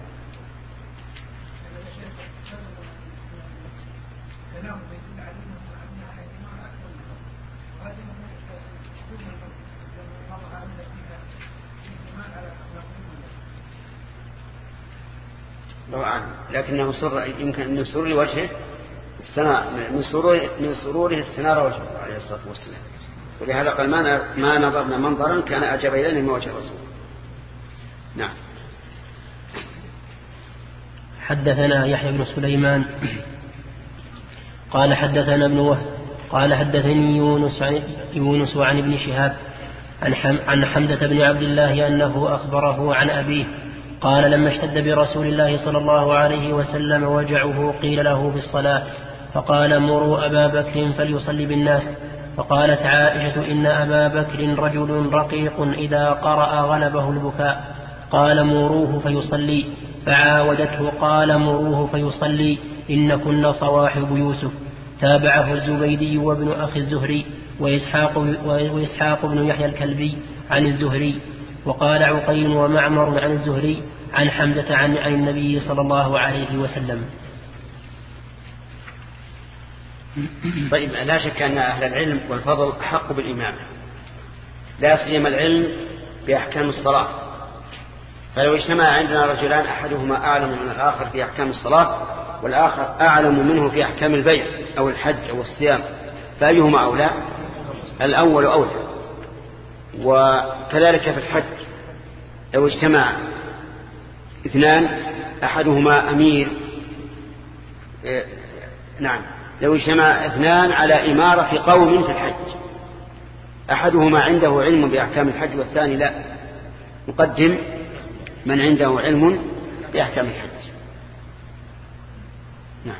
لكنه سر يمكن من سرور وجهه استنار من سرور من سروره استنار وجهه عليه الصلاة والسلام، ولهذا قال ما ما نظرنا منظرا كان أعجب إلينا من وجه الرسول. نعم. حدثنا يحيى بن سليمان قال حدثنا ابن وهب قال حدثني يونس عن يونس عن ابن شهاب عن حم عن حمزة بن عبد الله أنه أخبره عن أبيه قال لما اشتد برسول الله صلى الله عليه وسلم وجعه قيل له في الصلاة فقال مروا أبا بكر فليصلي بالناس. فقالت عائشة إن أبا بكر رجل رقيق إذا قرأ غلبه البكاء قال مروه فيصلي، فعاودته قال مروه فيصلي إن كن صواحب يوسف. تابعه الزبيدي وابن أخي الزهري وإسحاق, وإسحاق بن يحيى الكلبي عن الزهري. وقال عقيل ومعمر عن الزهري عن حمزة عن, عن النبي صلى الله عليه وسلم. طيب لا شك أن أهل العلم والفضل أحق بالإمامة، لا سيما العلم بأحكام الصلاة. فلو اجتمع عندنا رجلان أحدهما أعلم من الآخر في أحكام الصلاة والآخر أعلم منه في أحكام البيع أو الحج أو الصيام، فأيهما أولى؟ الأول أولى. وكذلك في الحج لو اجتمع اثنان أحدهما أمير إيه نعم لو اجتمع اثنان على إمارة قوم في الحج، أحدهما عنده علم بأحكام الحج والثاني لا، نقدم من عنده علم بأحكام الحج. نعم.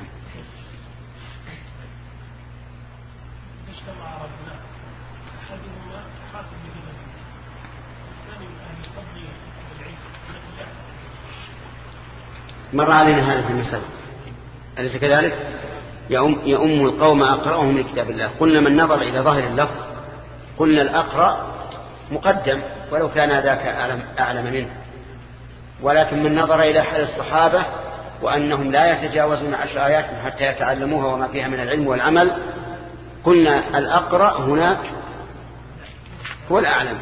مر علينا هذا في المسألة أليس كذلك؟ يؤم القوم أقرأهم لكتاب الله. قلنا من نظر إلى ظاهر اللفظ قلنا الأقرأ مقدم ولو كان ذاك أعلم, أعلم منه، ولكن من نظر إلى حال الصحابة وأنهم لا يتجاوزون عشر آيات حتى يتعلموها وما فيها من العلم والعمل، قلنا الأقرأ هناك هو الأعلم.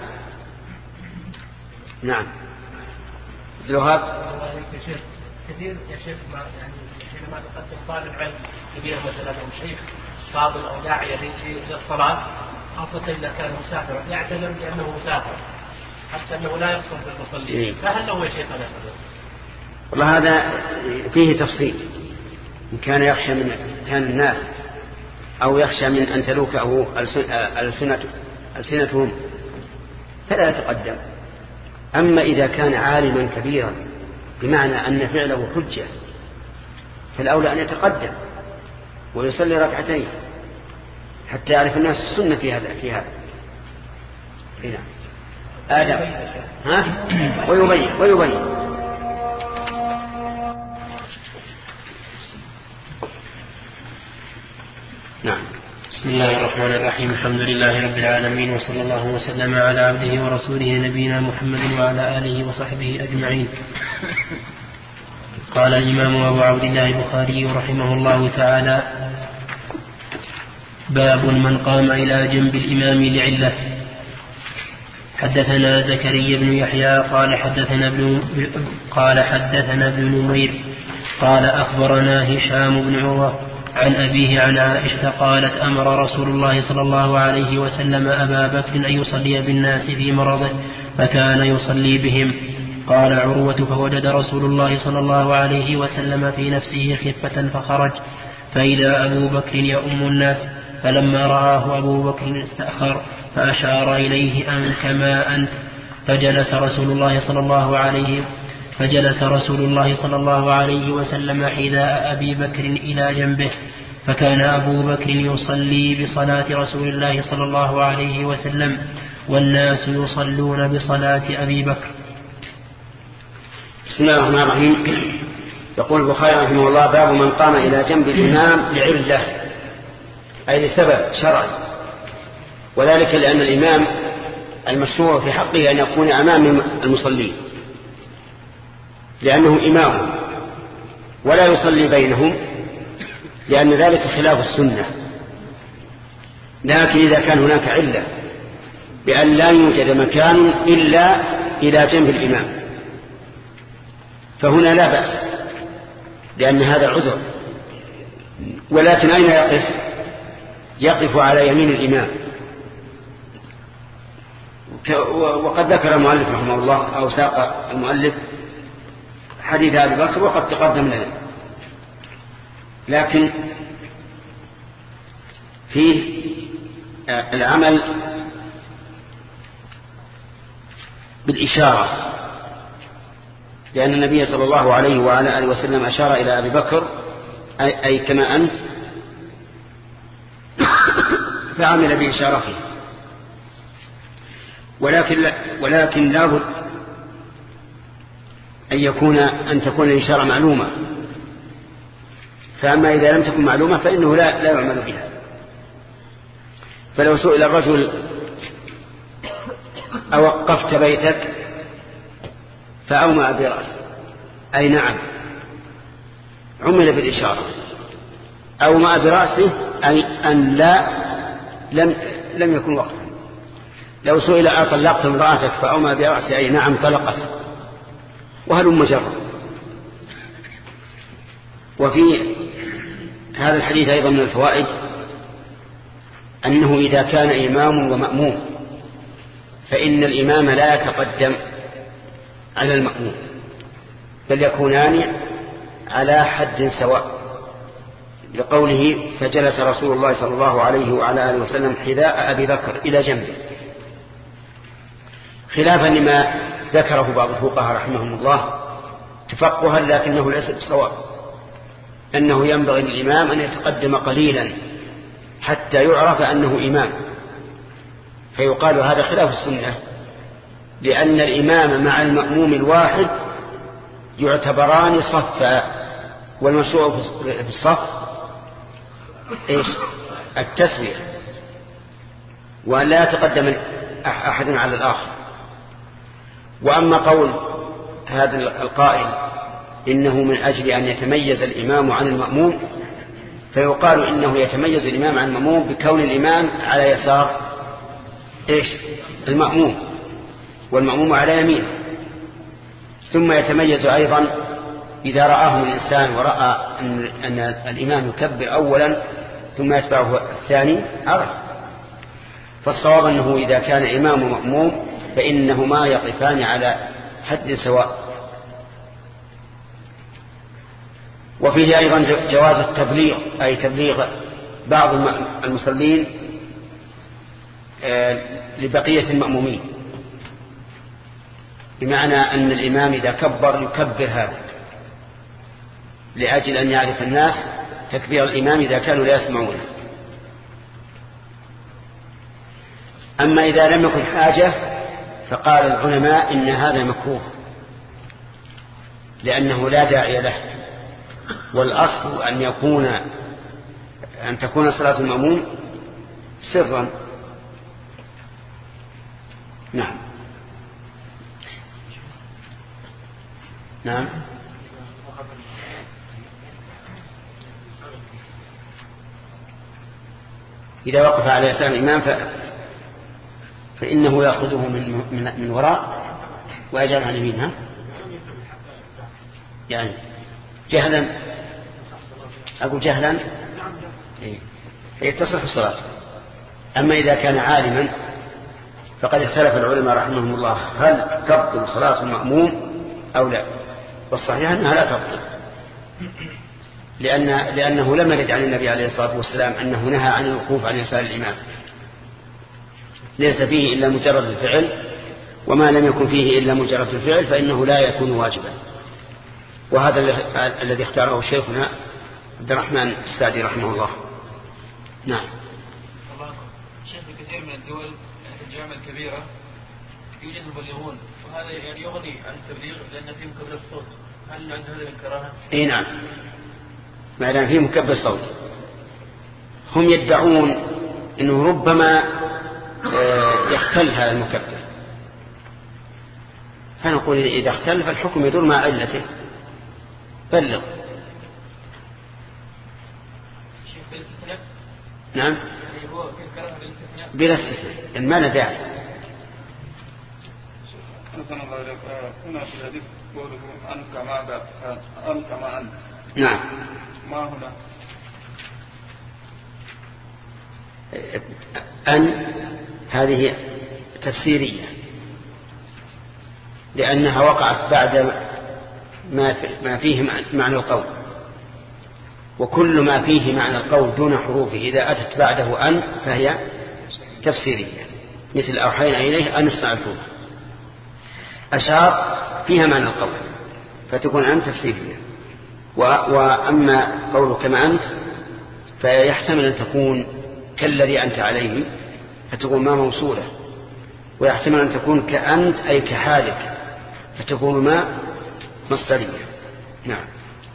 نعم. الوهاب كثير يا شيخ يعني حينما تقدم طالب علم كبير مثلا او شيخ فاضل او داعيه الى الصلاه، خاصه اذا كان مسافرا يعتذر بانه مسافر حتى انه لا يقصد بالمصلين، فهل له يا شيخ هذا؟ والله هذا فيه تفصيل، ان كان يخشى من كان الناس او يخشى من ان تلوكه ألسنتهم فلا يتقدم. اما اذا كان عالما كبيرا بمعنى أن فعله حجة فالأولى أن يتقدم ويصلي ركعتين حتى يعرف الناس السنة في هذا في هذا هنا آدم ها ويبين ويبين نعم. بسم الله الرحمن الرحيم. الحمد لله رب العالمين، وصلى الله وسلم على عبده ورسوله نبينا محمد وعلى آله وصحبه أجمعين. قال الإمام أبو عبد الله البخاري رحمه الله تعالى: باب من قام إلى جنب الإمام لعلة. حدثنا زكريا بن يحيى قال حدثنا ابن قال حدثنا ابن نمير قال أخبرنا هشام بن عروة عن أبيه عن عائشة قالت: أمر رسول الله صلى الله عليه وسلم أبا بكر أن يصلي بالناس في مرضه فكان يصلي بهم. قال عروة: فوجد رسول الله صلى الله عليه وسلم في نفسه خفة فخرج فإذا أبو بكر يؤم الناس، فلما رآه أبو بكر استأخر فأشار إليه أن كما أنت، فجلس رسول الله صلى الله عليه فجلس رسول الله صلى الله عليه وسلم حذاء أبي بكر إلى جنبه، فكان أبو بكر يصلي بصلاة رسول الله صلى الله عليه وسلم والناس يصلون بصلاة أبي بكر. بسم الله الرحمن الرحيم. يقول البخاري رحمه الله: باب من قام إلى جنب الإمام لعلة، أي لسبب شرعي، وذلك لأن الإمام المشروع في حقه أن يكون أمام المصلين لأنه إمام، ولا يصلي بينهم لأن ذلك خلاف السنة. لكن إذا كان هناك علة بأن لا يوجد مكان إلا إلى جنب الإمام فهنا لا بأس، لأن هذا عذر. ولكن أين يقف؟ يقف على يمين الإمام. وقد ذكر المؤلف رحمه الله أو ساق المؤلف حديث أبي بكر وقد تقدم لنا، لكن فيه العمل بالإشارة، لأن النبي صلى الله عليه وعلى آله وسلم أشار إلى أبي بكر أي, أي كما أنت، فعمل بإشارته. ولكن لا ولكن لابد أن يكون أن تكون الإشارة معلومة، فأما إذا لم تكن معلومة فإنه لا لا يعمل بها. فلو سئل الرجل: أوقفت بيتك؟ فأومأ برأسه أي نعم، عمل بالإشارة. أومأ برأسه أي أن لا لم, لم يكن وقتا. لو سئل أطلقت امرأتك فأومى برأسه أي نعم طلقت، وهلم جرا. وفي هذا الحديث أيضا من الفوائد أنه إذا كان إمام ومأموم فإن الإمام لا يتقدم على المأموم، بل يكونان على حد سواء، لقوله فجلس رسول الله صلى الله عليه وعلى آله وسلم حذاء أبي بكر إلى جنبه، خلافا لما ذكره بعض الفقهاء رحمهم الله تفقها لكنه ليس بصواب، أنه ينبغي للإمام أن يتقدم قليلا حتى يعرف أنه إمام، فيقال هذا خلاف السنة، لأن الإمام مع المأموم الواحد يعتبران صفا، والمشروع في الصف إيش؟ التسوية، ولا يتقدم أحد على الآخر. وأما قول هذا القائل إنه من أجل أن يتميز الإمام عن المأموم، فيقال إنه يتميز الإمام عن المأموم بكون الإمام على يسار إيش؟ المأموم، والمأموم على يمين. ثم يتميز أيضا إذا رآه الإنسان ورأى أن, أن الإمام يكبر أولا ثم يتبعه الثاني عرف. فالصواب أنه إذا كان إمام ومأموم فإنهما يقفان على حد سواء. وفيه أيضا جواز التبليغ، أي تبليغ بعض المصلين لبقية المأمومين، بمعنى أن الإمام إذا كبر يكبر هذا لأجل أن يعرف الناس تكبير الإمام إذا كانوا لا يسمعون. أما إذا لم يكن حاجة فقال العلماء إن هذا مكروه لأنه لا داعي له، والأصل أن يكون أن تكون صلاة المأموم سرا. نعم نعم إذا وقف على يسار الإمام ف... فإنه يأخذه من, من, من وراء ويجعل عن يمينها، يعني جهلا، أقول جهلا يتصح الصلاة. أما إذا كان عالما فقد اختلف العلماء رحمهم الله هل تبطل صلاة المأموم أو لا، والصحيح أنها لا تبطل، لأن لأنه لم يرد عن النبي عليه الصلاة والسلام أنه نهى عن الوقوف عن يسار الإمام، ليس فيه إلا مجرد الفعل، وما لم يكن فيه إلا مجرد الفعل فإنه لا يكون واجبا. وهذا الذي اختاره شيخنا عبد الرحمن السعدي رحمه الله. نعم. شيخ في كثير من الدول الجامعة الكبيرة يوجد مبلغون، وهذا يعني يغني عن التبليغ لأن فيه مكبر الصوت، هل عند هذا الكراهة؟ اي نعم، ما دام فيه مكبر صوت. هم يدعون انه ربما يختل هذا المكبر، فنقول اذا اختل فالحكم يدور مع علته، بلغ. نعم بلا استثناء، ما له داعي. هنا في الحديث قوله أنت كما أنت كما أنت. نعم. ما هنا؟ أن هذه تفسيرية، لأنها وقعت بعد ما فيه معنى القول، وكل ما فيه معنى القول دون حروفه إذا أتت بعده أن فهي تفسيرية، مثل أوحينا إليه أن اسمع الفوت. أشار فيها معنى القول فتكون أن تفسيرية. وأما قوله كما أنت فيحتمل أن تكون كالذي أنت عليه فتكون ما موصولة، ويحتمل أن تكون كأنت أي كحالك فتكون ما مصدرية. نعم.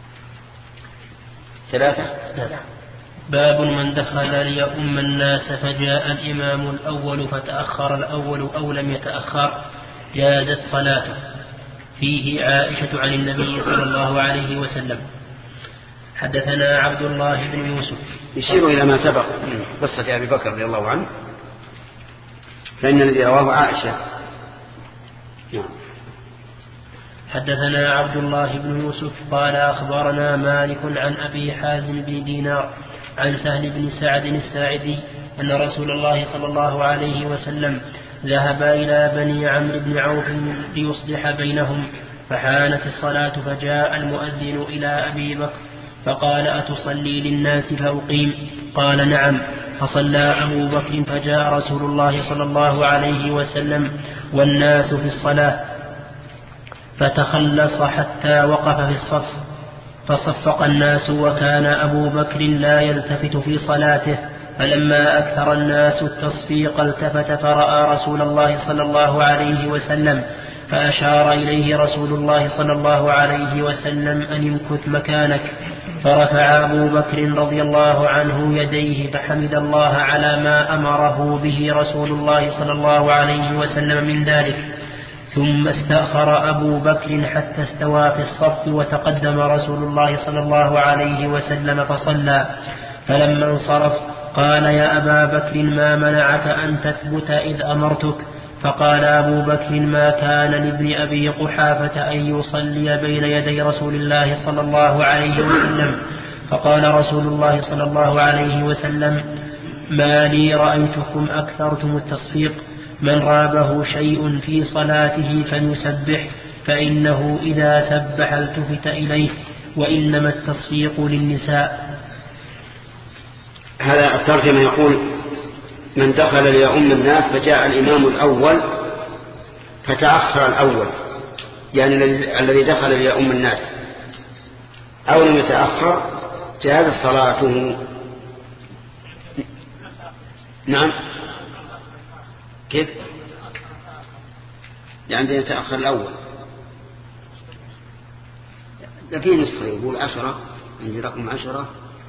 ثلاثة. باب من دخل ليؤم الناس فجاء الإمام الأول فتأخر الأول أو لم يتأخر جازت صلاته. فيه عائشة عن النبي صلى الله عليه وسلم. حدثنا عبد الله بن يوسف. يشير إلى ما سبق من قصة أبي بكر رضي الله عنه، فإن الذي رواه عائشة. نعم. حدثنا عبد الله بن يوسف قال أخبرنا مالك عن أبي حازم بن دينار عن سهل بن سعد الساعدي أن رسول الله صلى الله عليه وسلم ذهب إلى بني عمرو بن عوف ليصلح بينهم، فحانت الصلاة فجاء المؤذن إلى أبي بكر فقال أتصلي للناس فأقيم؟ قال نعم. فصلى أبو بكر فجاء رسول الله صلى الله عليه وسلم والناس في الصلاة فتخلص حتى وقف في الصف فصفق الناس، وكان أبو بكر لا يلتفت في صلاته، فلما أكثر الناس التصفيق التفت فرأى رسول الله صلى الله عليه وسلم فأشار إليه رسول الله صلى الله عليه وسلم أن امكث مكانك، فرفع أبو بكر رضي الله عنه يديه فحمد الله على ما أمره به رسول الله صلى الله عليه وسلم من ذلك، ثم استأخر أبو بكر حتى استوى في الصف وتقدم رسول الله صلى الله عليه وسلم فصلى، فلما انصرف قال يا أبا بكر ما منعك أن تثبت إذ أمرتك؟ فقال أبو بكر ما كان لابن أبي قحافة أن يصلي بين يدي رسول الله صلى الله عليه وسلم. فقال رسول الله صلى الله عليه وسلم ما لي رأيتكم أكثرتم التصفيق، من رابه شيء في صلاته فليسبح، فإنه إذا سبح التفت إليه، وإنما التصفيق للنساء. هذا الترجمة يقول من دخل ليؤم الناس فجاء الإمام الأول فتأخر الأول، يعني الذي دخل ليؤم الناس أو لم يتأخر جاز صلاته. نعم كيف؟ يعني يتأخر الأول. في نسخة يقول عشرة، عندي رقم عشرة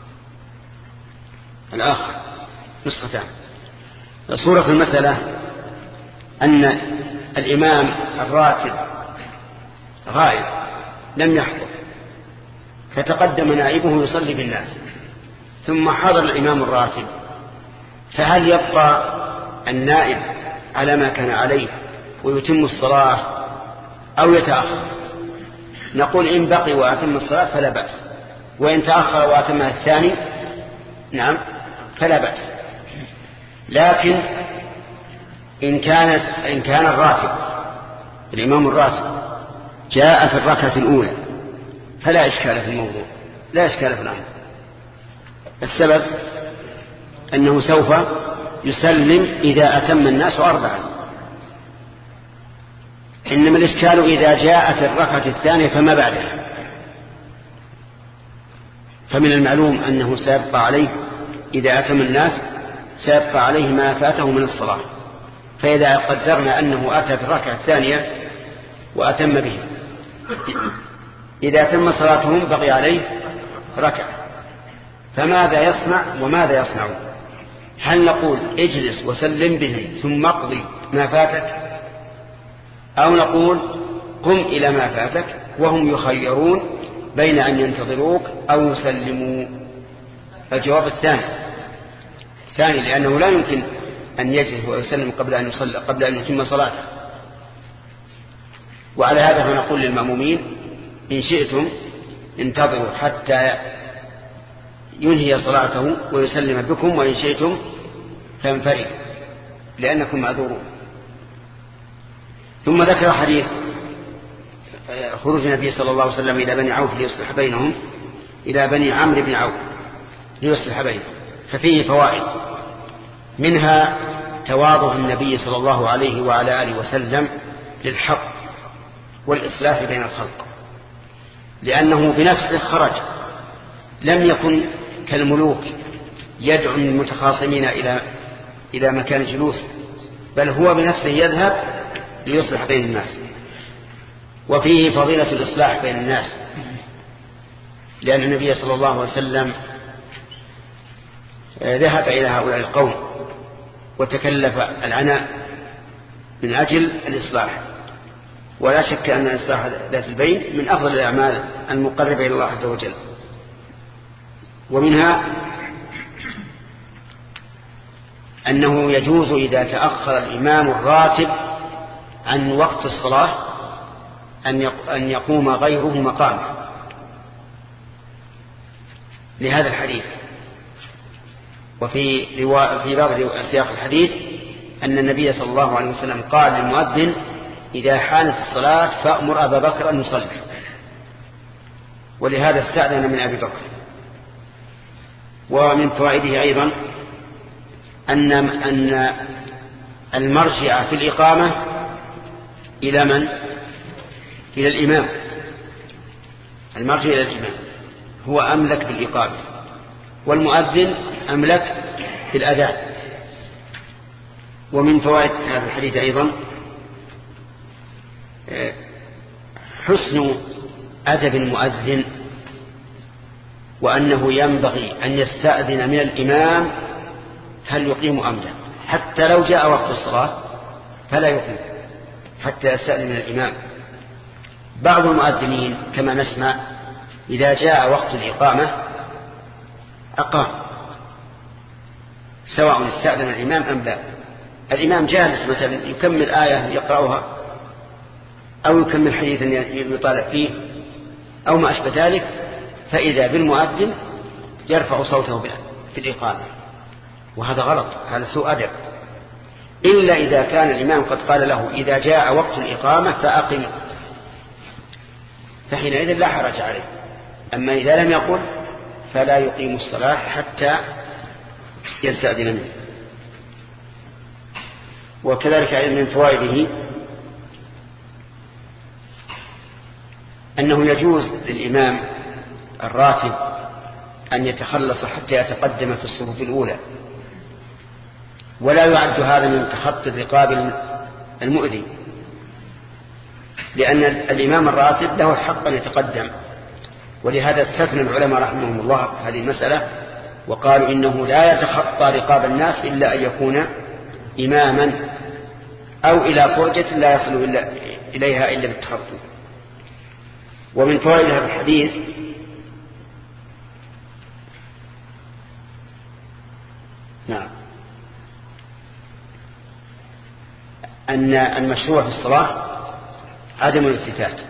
الآخر نسختان. صورة المسألة أن الإمام الراتب غائب لم يحضر، فتقدم نائبه يصلي بالناس، ثم حضر الإمام الراتب، فهل يبقى النائب على ما كان عليه ويتم الصلاة أو يتأخر؟ نقول إن بقي وأتم الصلاة فلا بأس، وإن تأخر وأتمها الثاني نعم فلا بأس. لكن إن كانت إن كان الراتب الإمام الراتب جاء في الركعة الأولى فلا إشكال في الموضوع، لا إشكال في الأمر. السبب أنه سوف يسلم إذا أتم الناس أربعا، إنما الإشكال إذا جاء في الركعة الثانية فما بعدها، فمن المعلوم أنه سيبقى عليه إذا أتم الناس سيبقى عليه ما فاته من الصلاة. فإذا قدرنا أنه أتى في الركعة الثانية وأتم به، إذا تم صلاتهم بقي عليه ركعة، فماذا يصنع وماذا يصنع؟ هل نقول اجلس وسلم بهم ثم اقضي ما فاتك، أو نقول قم إلى ما فاتك وهم يخيرون بين أن ينتظروك أو يسلموا؟ الجواب الثاني الثاني لأنه لا يمكن أن يجلس ويسلم قبل أن يصلي قبل أن يتم صلاته. وعلى هذا فنقول للمأمومين إن شئتم انتظروا حتى ينهي صلاته ويسلم بكم، وإن شئتم فانفرد لأنكم معذورون. ثم ذكر حديث خروج النبي صلى الله عليه وسلم إلى بني عوف ليصلح بينهم، إلى بني عمرو بن عوف ليصلح بينهم، ففيه فوائد، منها تواضع النبي صلى الله عليه وعلى آله وسلم للحق والإصلاح بين الخلق، لأنه بنفسه خرج، لم يكن كالملوك يدعو المتخاصمين إلى إلى مكان الجلوس، بل هو بنفسه يذهب ليصلح بين الناس. وفيه فضيلة الإصلاح بين الناس، لأن النبي صلى الله عليه وسلم ذهب إلى هؤلاء القوم وتكلف العناء من أجل الإصلاح. ولا شك أن إصلاح ذات البين من أفضل الأعمال المقربة إلى الله عز وجل. ومنها أنه يجوز إذا تأخر الإمام الراتب عن وقت الصلاة أن يقوم غيره مقامه، لهذا الحديث. وفي في بعض سياق الحديث أن النبي صلى الله عليه وسلم قال للمؤذن: إذا حانت الصلاة فأمر أبا بكر أن يصلي. ولهذا استأذن من أبي بكر. ومن فوائده أيضا أن أن المرجع في الإقامة إلى من؟ إلى الإمام. المرجع إلى الإمام هو أملك بالإقامة، والمؤذن أملك بالأذان. ومن فوائد هذا الحديث أيضا حسن أدب المؤذن، وأنه ينبغي أن يستأذن من الإمام هل يقيم أم لا، حتى لو جاء وقت الصلاة فلا يقيم حتى يستأذن من الإمام. بعض المؤذنين كما نسمع إذا جاء وقت الإقامة أقام، سواء استأذن الإمام أم لا. الإمام جالس مثلا يكمل آية يقرأها أو يكمل حديثا يطالع فيه أو ما أشبه ذلك، فإذا بالمؤذن يرفع صوته في الإقامة، وهذا غلط، هذا سوء أدب. إلا إذا كان الإمام قد قال له: إذا جاء وقت الإقامة فأقم، فحينئذ لا حرج عليه. أما إذا لم يقل فلا يقيم الصلاة حتى يستأذن منه. وكذلك من فوائده أنه يجوز للإمام الراتب أن يتخلص حتى يتقدم في الصفوف الأولى، ولا يعد هذا من تخطي الرقاب المؤذي، لأن الإمام الراتب له الحق أن يتقدم. ولهذا استثنى العلماء رحمهم الله هذه المسألة وقالوا إنه لا يتخطى رقاب الناس إلا أن يكون إماما أو إلى فرجة لا يصل إلا إليها إلا بالتخطي. ومن فوائد هذا الحديث نعم أن المشروع في الصلاة عدم الالتفات،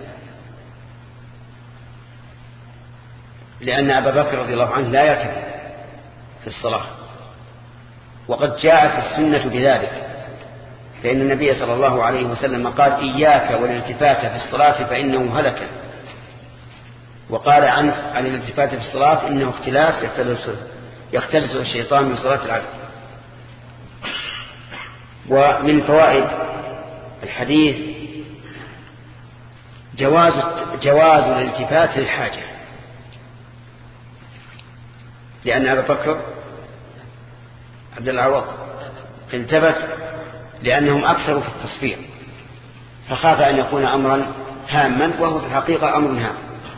لأن أبا بكر رضي الله عنه لا يلتفت في الصلاة، وقد جاءت السنة بذلك، فإن النبي صلى الله عليه وسلم قال: إياك والالتفات في الصلاة فإنه هلك. وقال عن عن الالتفات في الصلاة إنه اختلاس يختلس الشيطان من صلاة العبد. ومن فوائد الحديث جواز جواز الالتفات للحاجة، لأن أبا بكر عبد العوض التفت لأنهم أكثروا في التصفير، فخاف أن يكون أمرا هاما، وهو في الحقيقة أمر هام.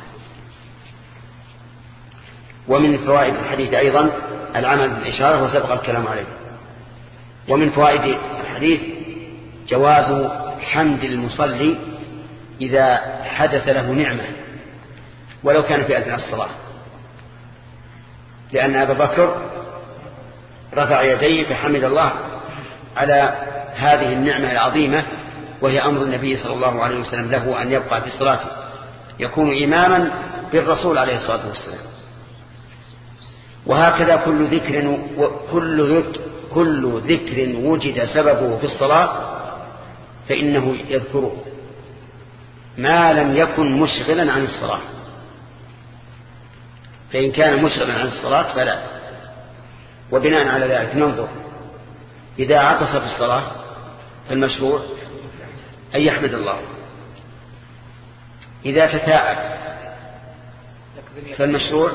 ومن فوائد الحديث أيضا العمل بالإشارة وسبق الكلام عليه. ومن فوائد الحديث جواز حمد المصلي إذا حدث له نعمة ولو كان في أثناء الصلاة، لأن أبا بكر رفع يديه فحمد الله على هذه النعمة العظيمة، وهي أمر النبي صلى الله عليه وسلم له أن يبقى في صلاته، يكون إماما بالرسول عليه الصلاة والسلام. وهكذا كل ذكر كل ذكر كل ذكر وجد سببه في الصلاة فإنه يذكره ما لم يكن مشغلا عن الصلاة. فإن كان مشغلا عن الصلاة فلا. وبناء على ذلك ننظر إذا عطس في الصلاة فالمشروع أن يحمد الله، إذا تثاءب فالمشروع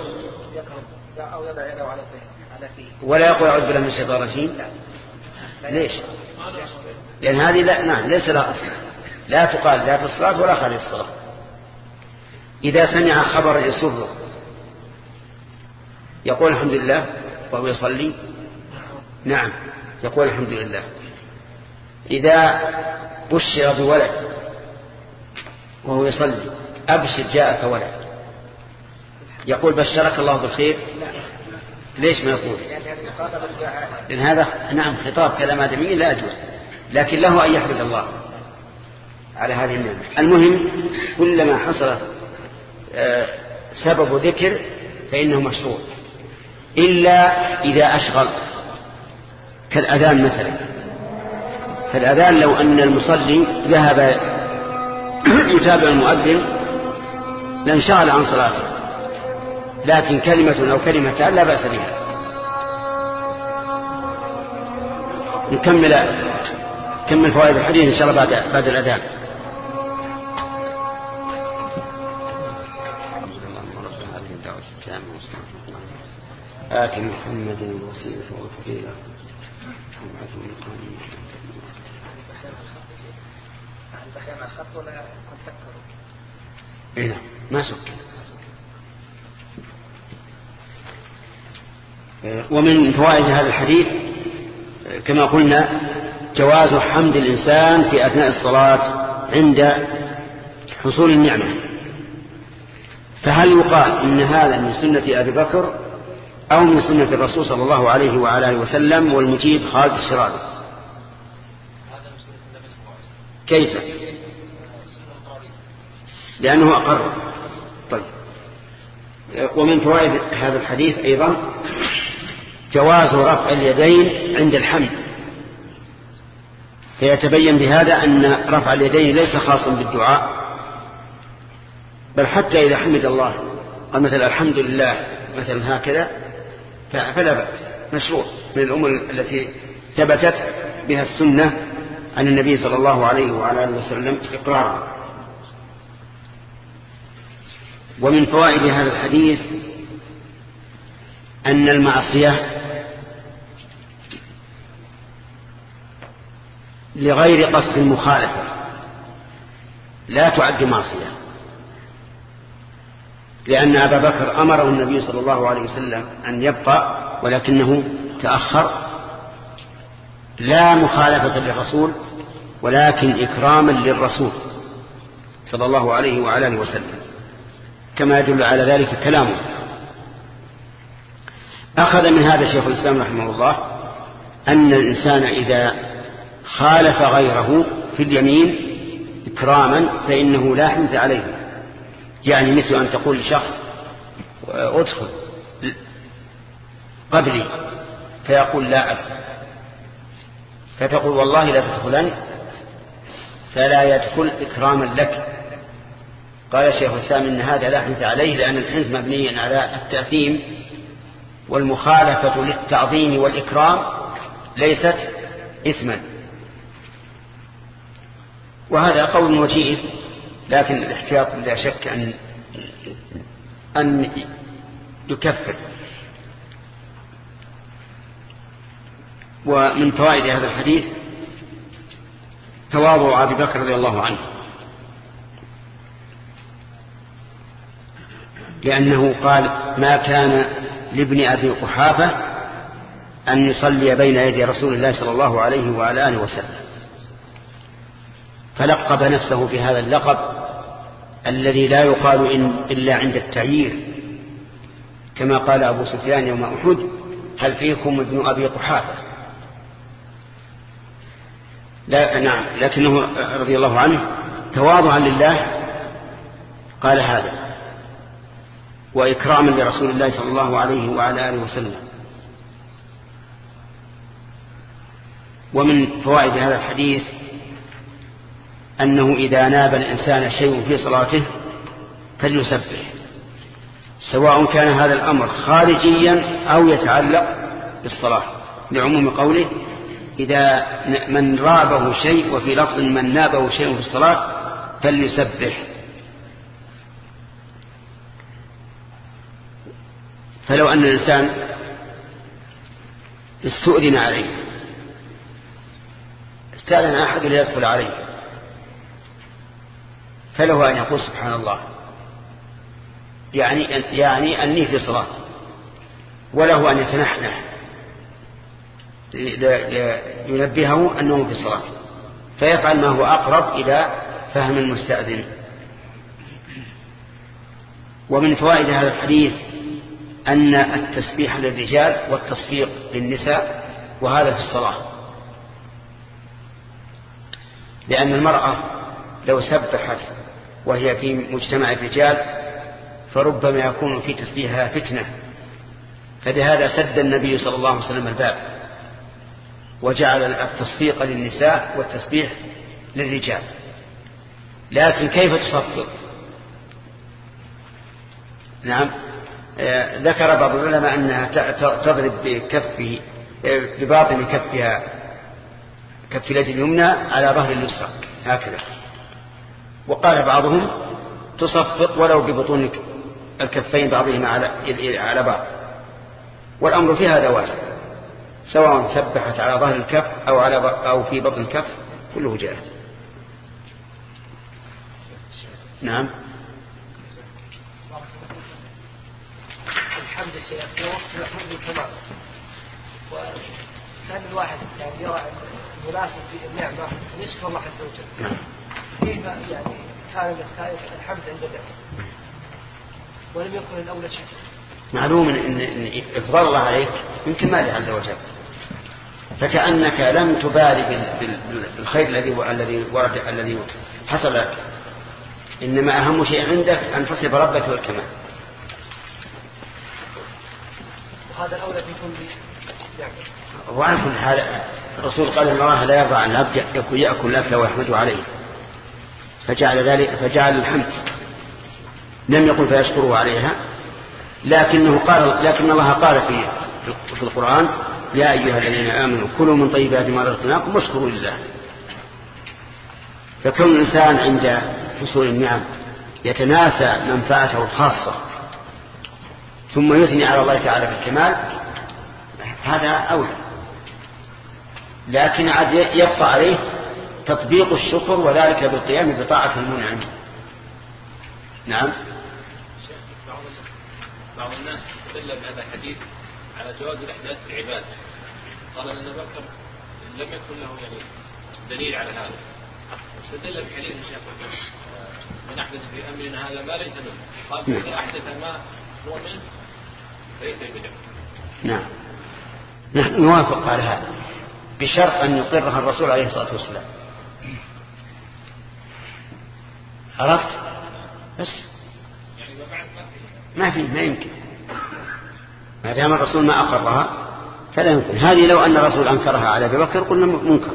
ولا يقول أعوذ بالله من الشيطان الرجيم. ليش؟ لأن هذه لا نعم ليس لها أصل، لا تقال لا في الصلاة ولا خارج الصلاة. إذا سمع خبر يسره يقول الحمد لله وهو يصلي، نعم يقول الحمد لله. إذا بشر بولد وهو يصلي أبشر جاءك ولد، يقول بشرك الله بالخير، ليش ما يقول؟ لأن هذا نعم خطاب كلام آدمي لا يجوز، لكن له أن يحمد الله على هذه النعمة. المهم كلما حصل سبب ذكر فإنه مشروع، إلا إذا أشغل كالأذان مثلا. فالأذان لو أن المصلي ذهب يتابع المؤذن لانشغل عن صلاته، لكن كلمة أو كلمتان لا بأس بها. نكمل كمل فوائد الحديث إن شاء الله بعد بعد الأذان. آت محمد الوسيلة والفضيلة وابعثه مقام محمود. نعم ما سكر. ومن فوائد هذا الحديث كما قلنا جواز حمد الإنسان في أثناء الصلاة عند حصول النعمة. فهل يقال إن هذا من سنة أبي بكر أو من سنة الرسول صلى الله عليه وعلى آله وسلم؟ والمجيب خالد الشرابي. كيف؟ لأنه أقر. طيب. ومن فوائد هذا الحديث أيضا جواز رفع اليدين عند الحمد، فيتبين بهذا أن رفع اليدين ليس خاصا بالدعاء، بل حتى إذا حمد الله قال مثلا الحمد لله مثلا هكذا فلا بأس، مشروع من الأمور التي ثبتت بها السنة عن النبي صلى الله عليه وعلى آله وسلم إقرارا. ومن فوائد هذا الحديث أن المعصية لغير قصد المخالفة لا تعد معصية، لأن أبا بكر أمره النبي صلى الله عليه وسلم أن يبقى ولكنه تأخر، لا مخالفة للرسول ولكن إكراما للرسول صلى الله عليه وعلى آله وسلم، كما يدل على ذلك كلامه. أخذ من هذا شيخ الإسلام رحمه الله أن الإنسان إذا خالف غيره في اليمين إكراما فإنه لا حنث عليه، يعني مثل أن تقول لشخص ادخل قبلي فيقول لا أدخل، فتقول والله لا تدخلن، فلا يدخل إكراما لك. قال الشيخ الإسلام إن هذا لا حنث عليه، لأن الحنث مبني على التأثيم، والمخالفة للتعظيم والإكرام ليست إثما. وهذا قول وجيه، لكن الاحتياط لا شك أن أن يكفر. ومن فوائد هذا الحديث تواضع أبي بكر رضي الله عنه، لأنه قال ما كان لابن أبي قحافة أن يصلي بين يدي رسول الله صلى الله عليه وعلى آله وسلم، فلقب نفسه بهذا اللقب الذي لا يقال إن إلا عند التعيير، كما قال أبو سفيان يوم أحد هل فيكم ابن أبي قحافة؟ لا نعم، لكنه رضي الله عنه تواضعا لله قال هذا، وإكراما لرسول الله صلى الله عليه وعلى آله وسلم. ومن فوائد هذا الحديث أنه إذا ناب الإنسان شيء في صلاته فليسبح، سواء كان هذا الأمر خارجيا أو يتعلق بالصلاة، لعموم قوله إذا من رابه شيء، وفي لفظ من نابه شيء في الصلاة فليسبح. فلو أن الإنسان استؤذن عليه، استأذن أحد ليدخل عليه، فله أن يقول سبحان الله، يعني يعني أني في صلاة، وله أن يتنحنح ينبهه أنه في صلاة، فيفعل ما هو أقرب إلى فهم المستأذن. ومن فوائد هذا الحديث أن التسبيح للرجال والتصفيق للنساء، وهذا في الصلاة، لأن المرأة لو سبحت وهي في مجتمع الرجال فربما يكون في تسبيحها فتنة، فلهذا سد النبي صلى الله عليه وسلم الباب وجعل التصفيق للنساء والتسبيح للرجال. لكن كيف تصفق؟ نعم، ذكر بعض العلماء أنها تضرب بكفه بباطن كفها كف اليد اليمنى على ظهر اليسرى هكذا، وقال بعضهم تصفق ولو ببطون الكفين بعضهما على على بعض، والأمر في هذا واسع، سواء سبحت على ظهر الكف أو على أو في بطن الكف كله جائز. نعم. الحمد لله في وصف محمود الكمال، وكان الواحد يعني يرى مناسب في النعمة أن يشكر الله عز وجل، كيف يعني كان للسائل الحمد عند ذلك ولم يكن الأولى شكر؟ معلوم إن, إن إفضال الله عليك من كماله عز وجل، فكأنك لم تبالي بالخير الذي الذي ورد الذي حصل لك، إنما أهم شيء عندك أن تصف ربك والكمال. وهذا الأولى يكون نعم. وعلى كل حال الرسول قال إن الله لا يرضى عن العبد يأكل الأكل ويحمد عليه، فجعل ذلك فجعل الحمد، لم يقل فيشكره عليها، لكنه قال لكن الله قال في في القرآن يا أيها الذين آمنوا كلوا من طيبات ما رزقناكم واشكروا لله. فكون الإنسان عند حصول النعم يتناسى منفعته الخاصة ثم يثني على الله تعالى بالكمال هذا أولى، لكن عاد يبقى عليه تطبيق الشكر وذلك بالقيام بطاعة المنعم. نعم. بعض الناس استدل بهذا الحديث على جواز الإحداث في العبادة، قال أن بكر لم يكن له يعني دليل على هذا، استدل بحديث الشيخ من أحدث في أمرنا هذا ما ليس منه، قال إذا أحدث ما هو منه ليس بدعة. نعم، نحن نوافق على هذا بشرط أن يقرها الرسول عليه الصلاة والسلام. عرفت؟ بس ما في ما يمكن، ما دام الرسول ما أقرها فلا يمكن. هذه لو أن الرسول أنكرها على أبي بكر قلنا منكر.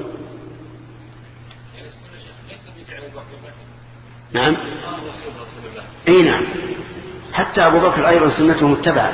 نعم. اي نعم، حتى أبو بكر أيضا سنته متبعة.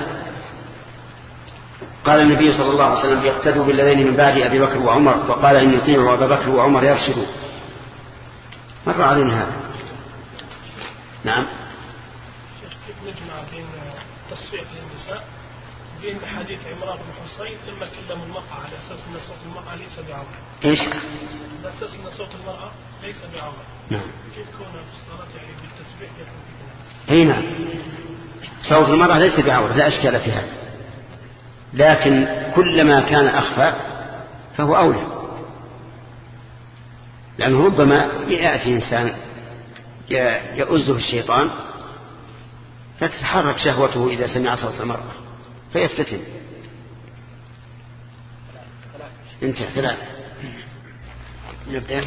قال النبي صلى الله عليه وسلم يقتدوا بالذين من بعد أبي بكر وعمر، وقال إن يطيعوا أبا بكر وعمر يرشدوا. مر علينا هذا. نعم. كيف نجمع بين تصفيق للنساء وبين حديث عمران بن حصين لما كلم المرأة على أساس أن صوت المرأة ليس بعورة؟ إيش؟ على أساس أن صوت المرأة ليس بعورة. نعم. كيف كون في الصلاة يعني بالتسبيح يكون فيه؟ أي نعم، صوت المرأة ليس بعورة لا أشكال في هذا، لكن كلما كان أخفى فهو أولى، لأنه ربما يأتي إنسان يؤزه الشيطان فتتحرك شهوته إذا سمع صوت المرأة فيفتتن. انتهى. ثلاثة. نبدأ.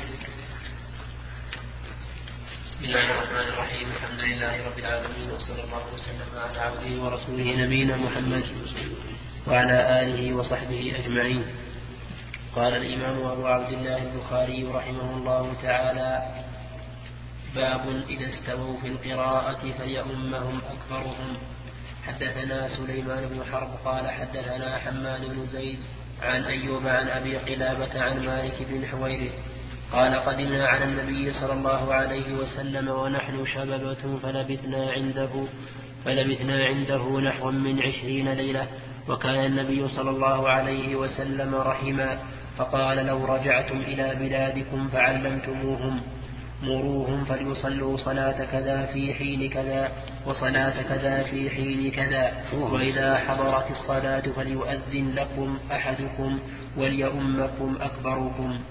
بسم الله الرحمن الرحيم، الحمد لله رب العالمين، وصلى الله وسلم على عبده ورسوله نبينا محمد وعلى آله وصحبه أجمعين. قال الإمام أبو عبد الله البخاري رحمه الله تعالى: باب إذا استووا في القراءة فليؤمهم أكبرهم. حدثنا سليمان بن حرب قال حدثنا حماد بن زيد عن أيوب عن أبي قلابة عن مالك بن حويرث قال قدمنا على النبي صلى الله عليه وسلم ونحن شببة فلبثنا عنده فلبثنا عنده نحو من عشرين ليلة، وكان النبي صلى الله عليه وسلم رحما، فقال: لو رجعتم إلى بلادكم فعلمتموهم مروهم فليصلوا صلاة كذا في حين كذا وصلاة كذا في حين كذا، وإذا حضرت الصلاة فليؤذن لكم أحدكم وليؤمكم أكبركم.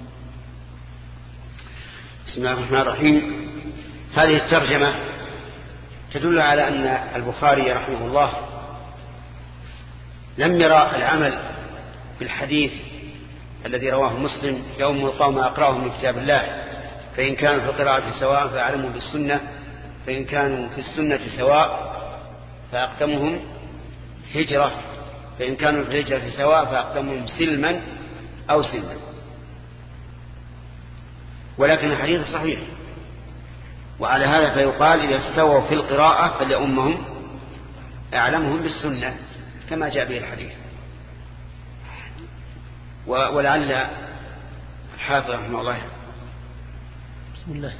بسم الله الرحمن الرحيم. هذه الترجمة تدل على أن البخاري رحمه الله لم يرى العمل بالحديث الذي رواه مسلم يوم القوم أقرأهم من كتاب الله فإن كانوا في القراءة سواء فأعلموا بالسنة فإن كانوا في السنة سواء فأقدمهم هجرة فإن كانوا في الهجرة سواء فأقدمهم سلما أو سلما. ولكن الحديث صحيح، وعلى هذا فيقال إذا استووا في القراءة فليؤمهم أعلمهم بالسنة كما جاء به الحديث. ولعل الحافظ رحمه الله. بسم الله.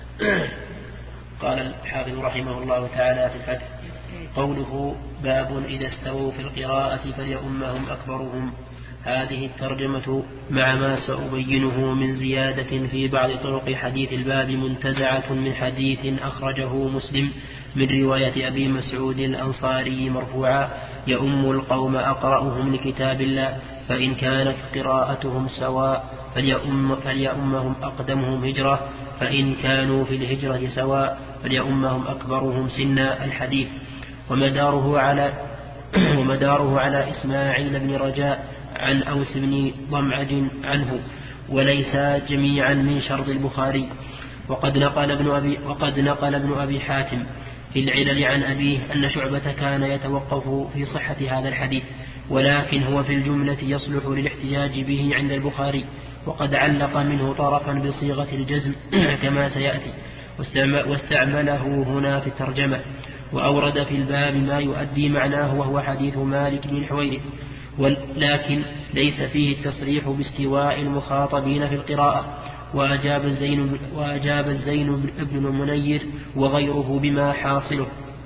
قال الحافظ رحمه الله تعالى في الفتح قوله باب إذا استووا في القراءة فليؤمهم أكبرهم. هذه الترجمة مع ما سأبينه من زيادة في بعض طرق حديث الباب منتزعة من حديث أخرجه مسلم من رواية أبي مسعود الأنصاري مرفوعا يؤم القوم أقرأهم لكتاب الله فإن كانت قراءتهم سواء فليؤم فليؤمهم أقدمهم هجرة فإن كانوا في الهجرة سواء فليؤمهم أكبرهم سنا. الحديث ومداره على ومداره على إسماعيل بن رجاء عن أوس بن ضمعج عنه وليس جميعا من شرط البخاري. وقد نقل ابن أبي, وقد نقل ابن أبي حاتم في العلل عن أبيه أن شعبة كان يتوقف في صحة هذا الحديث ولكن هو في الجملة يصلح للاحتجاج به عند البخاري وقد علق منه طرفا بصيغة الجزم كما سيأتي واستعمله هنا في الترجمة وأورد في الباب ما يؤدي معناه وهو حديث مالك بن الحويرث ولكن ليس فيه التصريح باستواء المخاطبين في القراءة. وأجاب الزين, وأجاب الزين بن المنير وغيره بما حاصله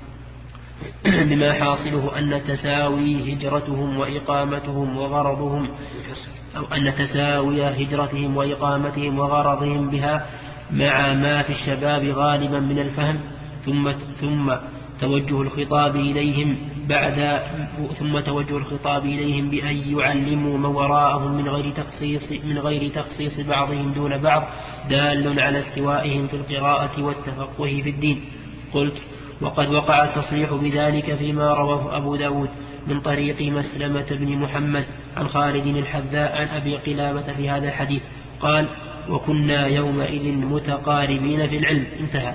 بما حاصله أن تساوي هجرتهم وإقامتهم وغرضهم أو أن تساوي هجرتهم وإقامتهم وغرضهم بها مع ما في الشباب غالبا من الفهم ثم ثم توجه الخطاب إليهم بعد ثم توجه الخطاب إليهم بأن يعلموا من وراءهم من غير تخصيص من غير تخصيص بعضهم دون بعض دال على استوائهم في القراءة والتفقه في الدين. قلت وقد وقع التصريح بذلك فيما رواه أبو داود من طريق مسلمة بن محمد عن خالد الحذاء عن أبي قلابة في هذا الحديث قال وكنا يومئذ متقاربين في العلم انتهى.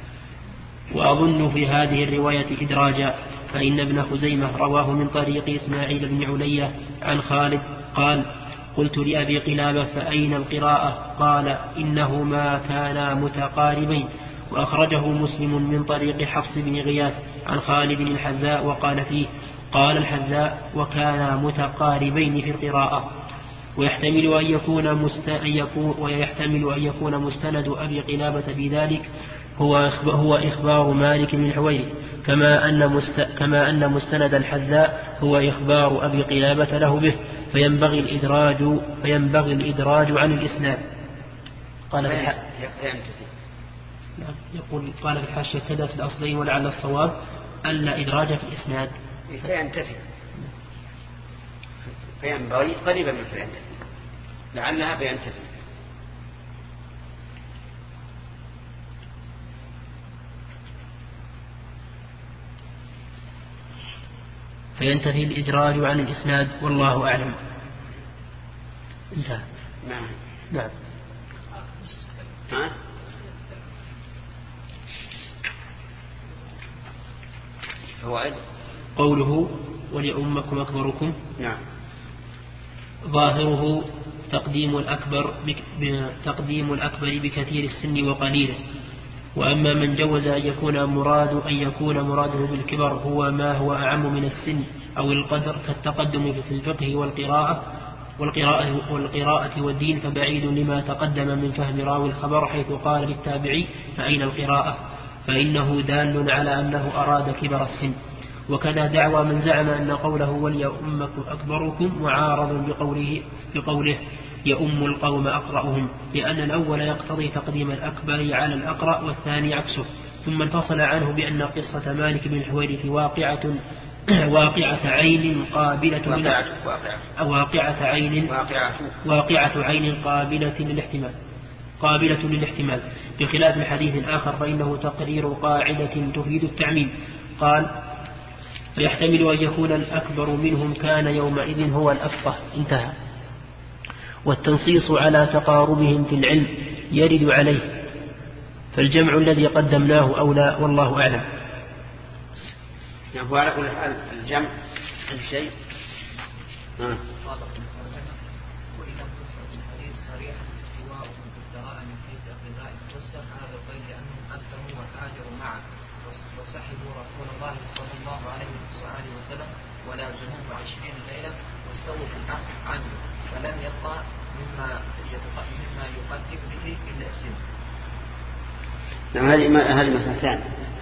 وأظن في هذه الرواية إدراجا فإن ابن خزيمة رواه من طريق إسماعيل بن علية عن خالد قال قلت لأبي قلابة فأين القراءة قال إنهما كانا متقاربين. وأخرجه مسلم من طريق حفص بن غياث عن خالد الحذاء وقال فيه قال الحذاء وكانا متقاربين في القراءة. ويحتمل أن يكون, مست... يكون ويحتمل أن يكون مستند أبي قلابة بذلك هو هو إخبار مالك بن الحويرث كما أن مست... كما أن مستند الحذاء هو إخبار أبي قلابة له به فينبغي الإدراج فينبغي الإدراج عن الإسناد. قال في الح... يقول قال في الحاشية كذا في الأصلين ولعل الصواب أن إدراج في الإسناد فينتفي فينبغي قريبا من فينتفي لعلها فينتفي. فينتفي الإدراج عن الإسناد والله أعلم. انتهى. نعم نعم. ها؟ فوائد قوله وليؤمكم أكبركم نعم ظاهره تقديم الأكبر تقديم الأكبر بكثير السن وقليله. وأما من جوز أن يكون مراد أن يكون مراده بالكبر هو ما هو أعم من السن أو القدر فالتقدم في الفقه والقراءة والقراءة, والقراءة والدين فبعيد لما تقدم من فهم راوي الخبر حيث قال للتابعي فأين القراءة فإنه دال على أنه أراد كبر السن. وكذا دعوى من زعم أن قوله وليؤمكم أكبركم معارض بقوله, بقوله يؤم القوم أقرأهم لأن الأول يقتضي تقديم الأكبر على الأقرأ والثاني عكسه. ثم انفصل عنه بأن قصة مالك بن الحويرث واقعة واقعة عين قابلة واقعة عين واقعة عين قابلة للاحتمال قابلة للاحتمال بخلاف الحديث الآخر فإنه تقرير قاعدة تفيد التعميم. قال ويحتمل أن يكون الأكبر منهم كان يومئذ هو الأفقه. انتهى. والتنصيص على تقاربهم في العلم يرد عليه، فالجمع الذي قدمناه أولى والله أعلم. يعني على كل حال الجمع عن شيء آه. وصحبوا رسول الله صلى الله عليه وآله وسلم ولازموه عشرين ليلة واستووا في الأخذ عنه فلم يبقى مما مما يقدم به إلا السن. نعم هذه هذه مسألة ثانية.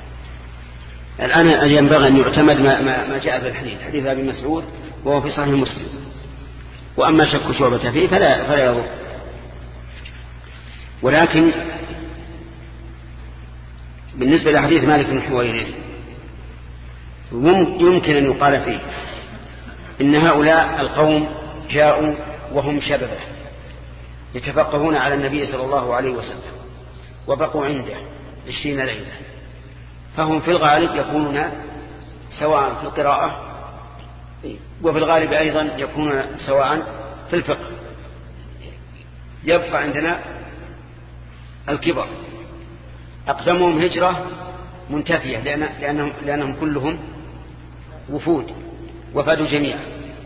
الآن ينبغي أن يعتمد ما, ما, ما جاء في الحديث حديث أبي مسعود وهو في صحيح مسلم، وأما شك شعبة فيه فلا فلا يضر. ولكن بالنسبة لحديث مالك بن حويرث يمكن أن يقال فيه إن هؤلاء القوم جاءوا وهم شببه يتفقهون على النبي صلى الله عليه وسلم وبقوا عنده عشرين ليلة، فهم في الغالب يكونون سواء في القراءة وفي الغالب أيضا يكونون سواء في الفقه. يبقى عندنا الكبر أقدمهم هجرة منتفية لأن لأنهم, لأنهم كلهم وفود وفادوا جميعا،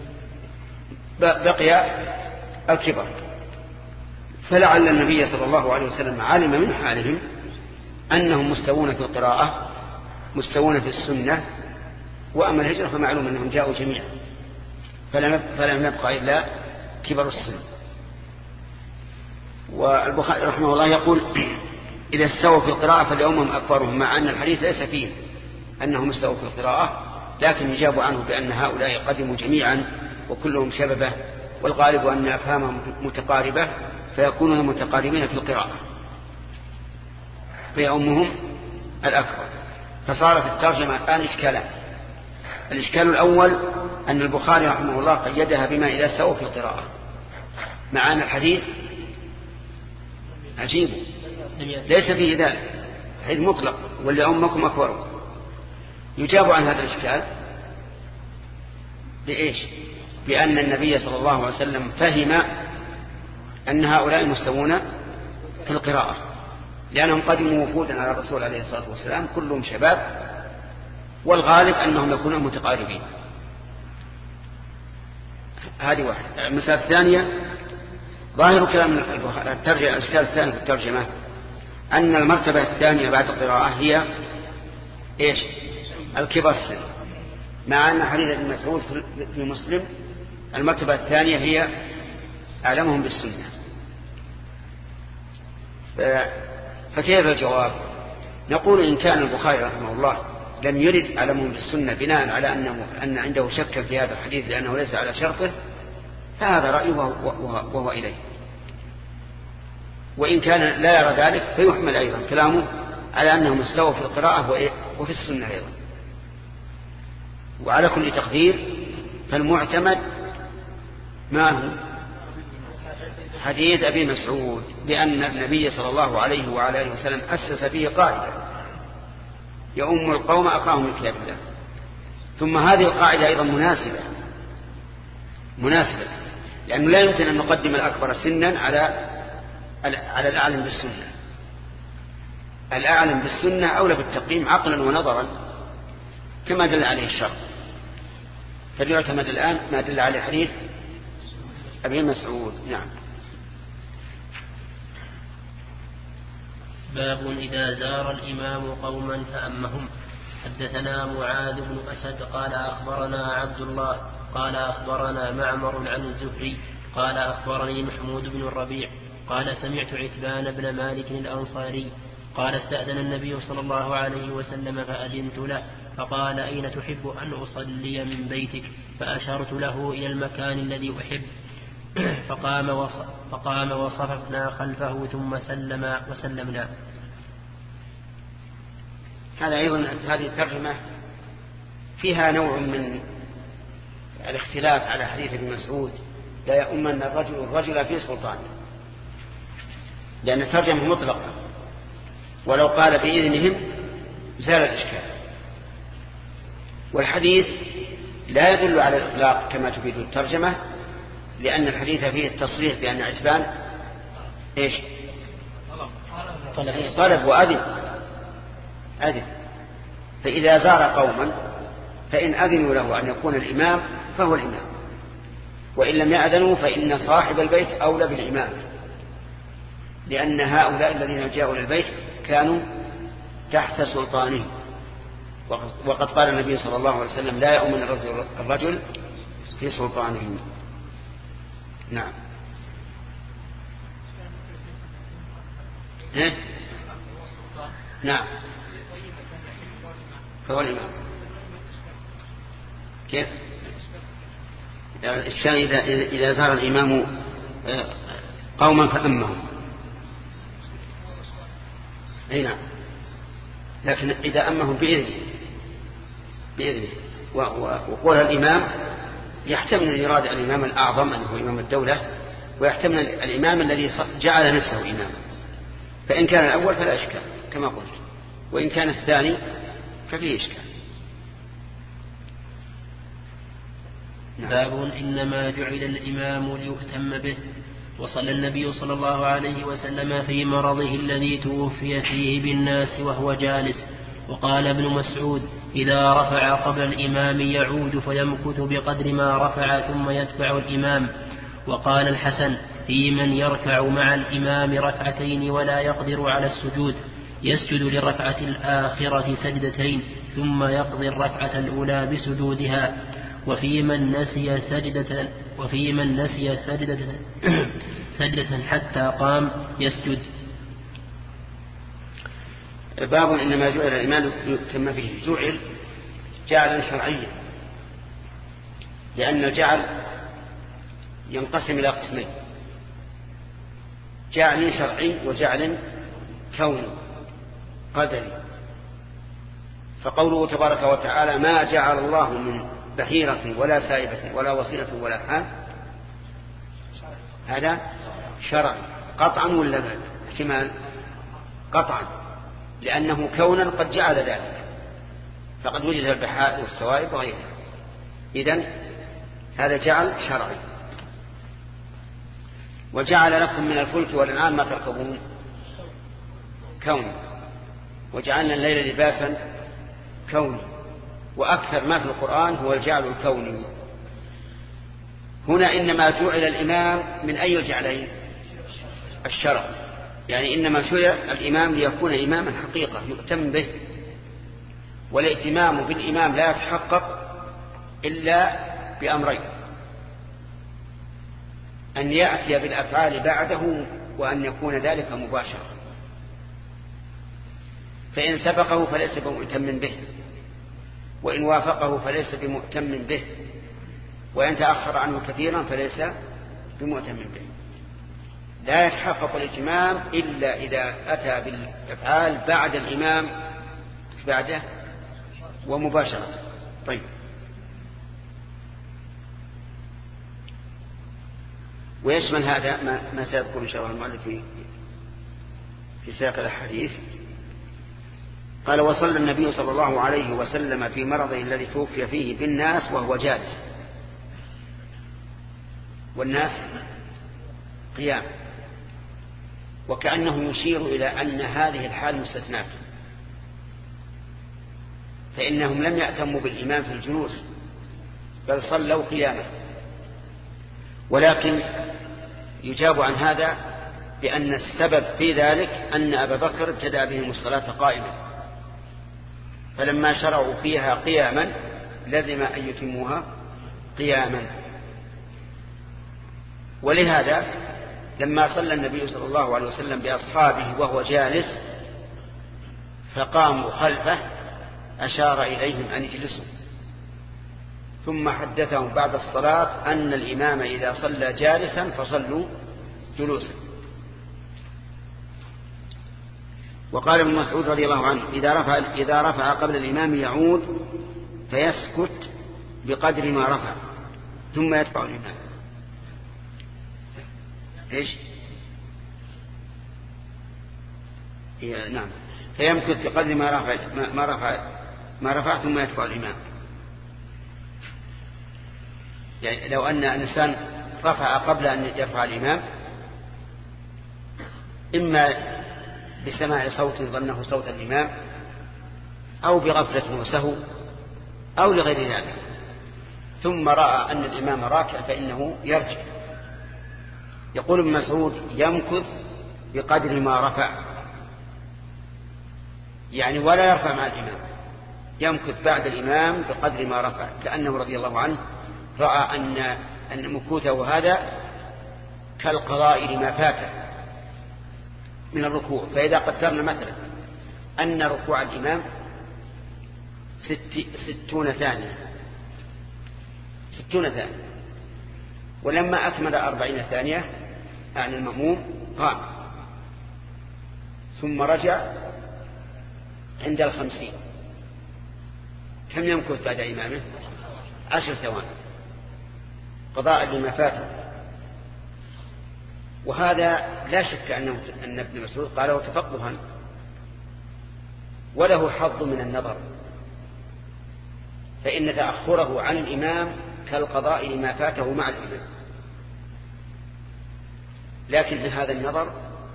بقي الكبر. فلعل النبي صلى الله عليه وسلم علم من حالهم أنهم مستوون في القراءة مستوون في السنة، وأما الهجرة فمعلوم أنهم جاءوا جميعا فلم يبقى إلا كبر السن. والبخاري رحمه الله يقول إذا استووا في القراءة فليؤمهم أكبرهم، مع أن الحديث ليس فيه أنهم استووا في القراءة، لكن يجاب عنه بأن هؤلاء قدموا جميعا وكلهم شببه، والغالب أن أفهامهم متقاربة فيكونون متقاربين في القراءة فيؤمهم الأكبر. فصار في الترجمة الآن إشكالان. الإشكال الأول أن البخاري رحمه الله قيدها بما إذا استووا في القراءة، مع أن الحديث عجيب ليس فيه ذلك، حديث مطلق واللي أمكم أكبر. يجاب عن هذا الإشكال بإيش؟ بأن النبي صلى الله عليه وسلم فهم أن هؤلاء مستوون في القراءة، لأنهم قدموا وفودا على الرسول عليه الصلاة والسلام كلهم شباب، والغالب أنهم يكونون متقاربين. هذه واحدة. المسألة الثانية ظاهر كلام الترجمة، الإشكال الثاني في الترجمة أن المرتبة الثانية بعد القراءة هي إيش؟ الكبر السن، مع أن حديث ابن مسعود في مسلم المرتبة الثانية هي أعلمهم بالسنة. فكيف الجواب؟ نقول إن كان البخاري رحمه الله لم يرد أعلمهم بالسنة بناء على أنه أن عنده شك في هذا الحديث لأنه ليس على شرطه، فهذا رأيه وهو, وهو إليه. وإن كان لا يرى ذلك فيحمل أيضا كلامه على أنهم استووا في القراءة وفي السنة أيضا. وعلى كل تقدير فالمعتمد ما هو حديث أبي مسعود، لأن النبي صلى الله عليه وعلى آله وسلم أسس فيه قاعدة يؤم القوم أخاهم من كتاب الله. ثم هذه القاعدة أيضا مناسبة مناسبة لأنه لا يمكن أن نقدم الأكبر سنا على على الأعلم بالسنة. الأعلم بالسنة أولى بالتقييم عقلا ونظرا كما دل عليه الشرع. فليعتمد الآن ما دل عليه حديث أبي مسعود. نعم. باب إذا زار الإمام قوما فأمهم. حدثنا معاذ بن أسد قال أخبرنا عبد الله قال أخبرنا معمر عن الزهري قال أخبرني محمود بن الربيع قال سمعت عتبان بن مالك الأنصاري قال استأذن النبي صلى الله عليه وسلم فأذنت له فقال أين تحب أن أصلي من بيتك؟ فأشرت له إلى المكان الذي أحب فقام, وص... فقام وصففنا خلفه ثم سلم وسلمنا. هذا أيضا هذه الترجمة فيها نوع من الاختلاف على حديث ابن مسعود لا يؤمن الرجل الرجل في سلطانه، لأن الترجمة مطلقة، ولو قال بإذنهم زال الإشكال. والحديث لا يدل على الإطلاق كما تفيد الترجمة، لأن الحديث فيه التصريح بأن عتبان إيش طلب وأذن أذن. فإذا زار قوما فإن أذنوا له أن يكون الإمام فهو الإمام، وإن لم يأذنوا فإن صاحب البيت أولى بالإمام، لأن هؤلاء الذين جاءوا للبيت كانوا تحت سلطانه. وقد قال النبي صلى الله عليه وسلم لا يؤمن الرجل, الرجل في سلطانه. نعم. ها؟ نعم فهو الإمام. كيف؟ الشان إذا, إذا زار الإمام قوما فأمهم. أي نعم، لكن إذا أمهم بإذنه بإذنه وقول الإمام يحتمل الإراد الإمام الأعظم أنه إمام الدولة، ويحتمل الإمام الذي جعل نفسه إماما. فإن كان الأول فلا إشكال كما قلت، وإن كان الثاني ففيه إشكال. نعم. باب إنما جعل الإمام ليؤتم به. وصلى النبي صلى الله عليه وسلم في مرضه الذي توفي فيه بالناس وهو جالس. وقال ابن مسعود إذا رفع قبل الإمام يعود فيمكث بقدر ما رفع ثم يتبع الإمام. وقال الحسن في من يركع مع الإمام ركعتين ولا يقدر على السجود يسجد للركعة الآخرة سجدتين ثم يقضي الركعة الأولى بسجودها. وفي من نسي سجدة وفي من نسي سجدة سجدة حتى قام يسجد. باب إنما جعل الإمام يتم فيه. جعل جعلا شرعيا، لأن الجعل ينقسم إلى قسمين: جعل شرعي وجعل كوني قدري. فقوله تبارك وتعالى ما جعل الله من بحيرة ولا سائبة ولا وصيلة ولا حام، هذا شرع قطعا ولا احتمال؟ قطعا، لأنه كونا قد جعل ذلك، فقد وجد البحار والسوائب وغيرها. إذن هذا جعل شرعي. وجعل لكم من الفلك والأنعام ما تركبون كوني. وجعلنا الليل لباسا كوني. وأكثر ما في القرآن هو الجعل الكوني. هنا إنما جعل الإمام من أي الجعلين؟ الشرع، يعني إنما شرع الإمام ليكون إماما حقيقة يؤتم به. والائتمام بالإمام لا يتحقق إلا بأمرين: أن يأتي بالأفعال بعده، وأن يكون ذلك مباشرة. فإن سبقه فليس بمؤتم به، وإن وافقه فليس بمؤتم به، وإن تأخر عنه كثيرا فليس بمؤتم به. لا يتحقق الإتمام إلا إذا أتى بالأفعال بعد الإمام بعده ومباشرة. طيب، ويشمل هذا ما سيذكر إن شاء الله المؤلف في في سياق الحديث. قال وصلى النبي صلى الله عليه وسلم في مرضه الذي توفي فيه بالناس وهو جالس، والناس قيام، وكأنه يشير إلى أن هذه الحال مستثنات، فإنهم لم يأتموا بالإمام في الجلوس بل صلوا قياما. ولكن يجاب عن هذا بأن السبب في ذلك أن أبا بكر ابتدأ بهم الصلاة قائما، فلما شرعوا فيها قياما لزم أن يتموها قياما. ولهذا لما صلى النبي صلى الله عليه وسلم بأصحابه وهو جالس فقاموا خلفه أشار إليهم أن يجلسوا، ثم حدثهم بعد الصلاة أن الإمام إذا صلى جالسا فصلوا جلوسا. وقال ابن مسعود رضي الله عنه إذا رفع, إذا رفع قبل الإمام يعود فيسكت بقدر ما رفع ثم يتبع الإمام. إيش؟ نعم، فيمكث بقدر ما رفع ما رفع ما رفع ثم يتبع الإمام. يعني لو أن الإنسان رفع قبل أن يرفع الإمام، إما بسماع صوت ظنه صوت الإمام أو بغفلة وسهو أو لغير ذلك، ثم رأى أن الإمام راكع فإنه يرجع. يقول ابن مسعود يمكث بقدر ما رفع، يعني ولا يرفع مع الإمام، يمكث بعد الإمام بقدر ما رفع، كأنه رضي الله عنه رأى أن أن مكوثه هذا كالقضاء لما فاته من الركوع. فإذا قدرنا مثلا أن ركوع الإمام ست ستون ثانية ستون ثانية ولما أكمل أربعين ثانية عن المأموم قام ثم رجع عند الخمسين، كم يمكث بعد إمامه؟ عشر ثواني قضاء لما فاته. وهذا لا شك أنه أن ابن مسعود قاله تفقها، وله حظ من النظر، فإن تأخره عن الإمام كالقضاء لما فاته مع الإمام. لكن هذا النظر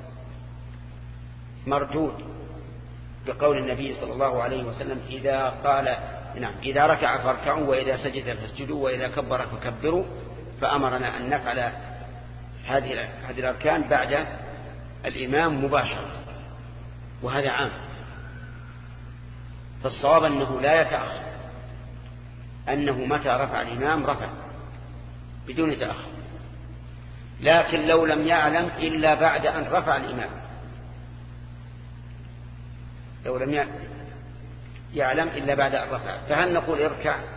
مردود بقول النبي صلى الله عليه وسلم إذا قال نعم إذا ركع فاركعوا وإذا سجد فاسجدوا وإذا كبر فكبروا، فأمرنا أن نفعل هذه هذه الأركان بعد الإمام مباشرة، وهذا عام. فالصواب أنه لا يتأخر، أنه متى رفع الإمام رفع بدون تأخر. لكن لو لم يعلم إلا بعد أن رفع الإمام، لو لم يعلم إلا بعد أن رفع، فهل نقول اركع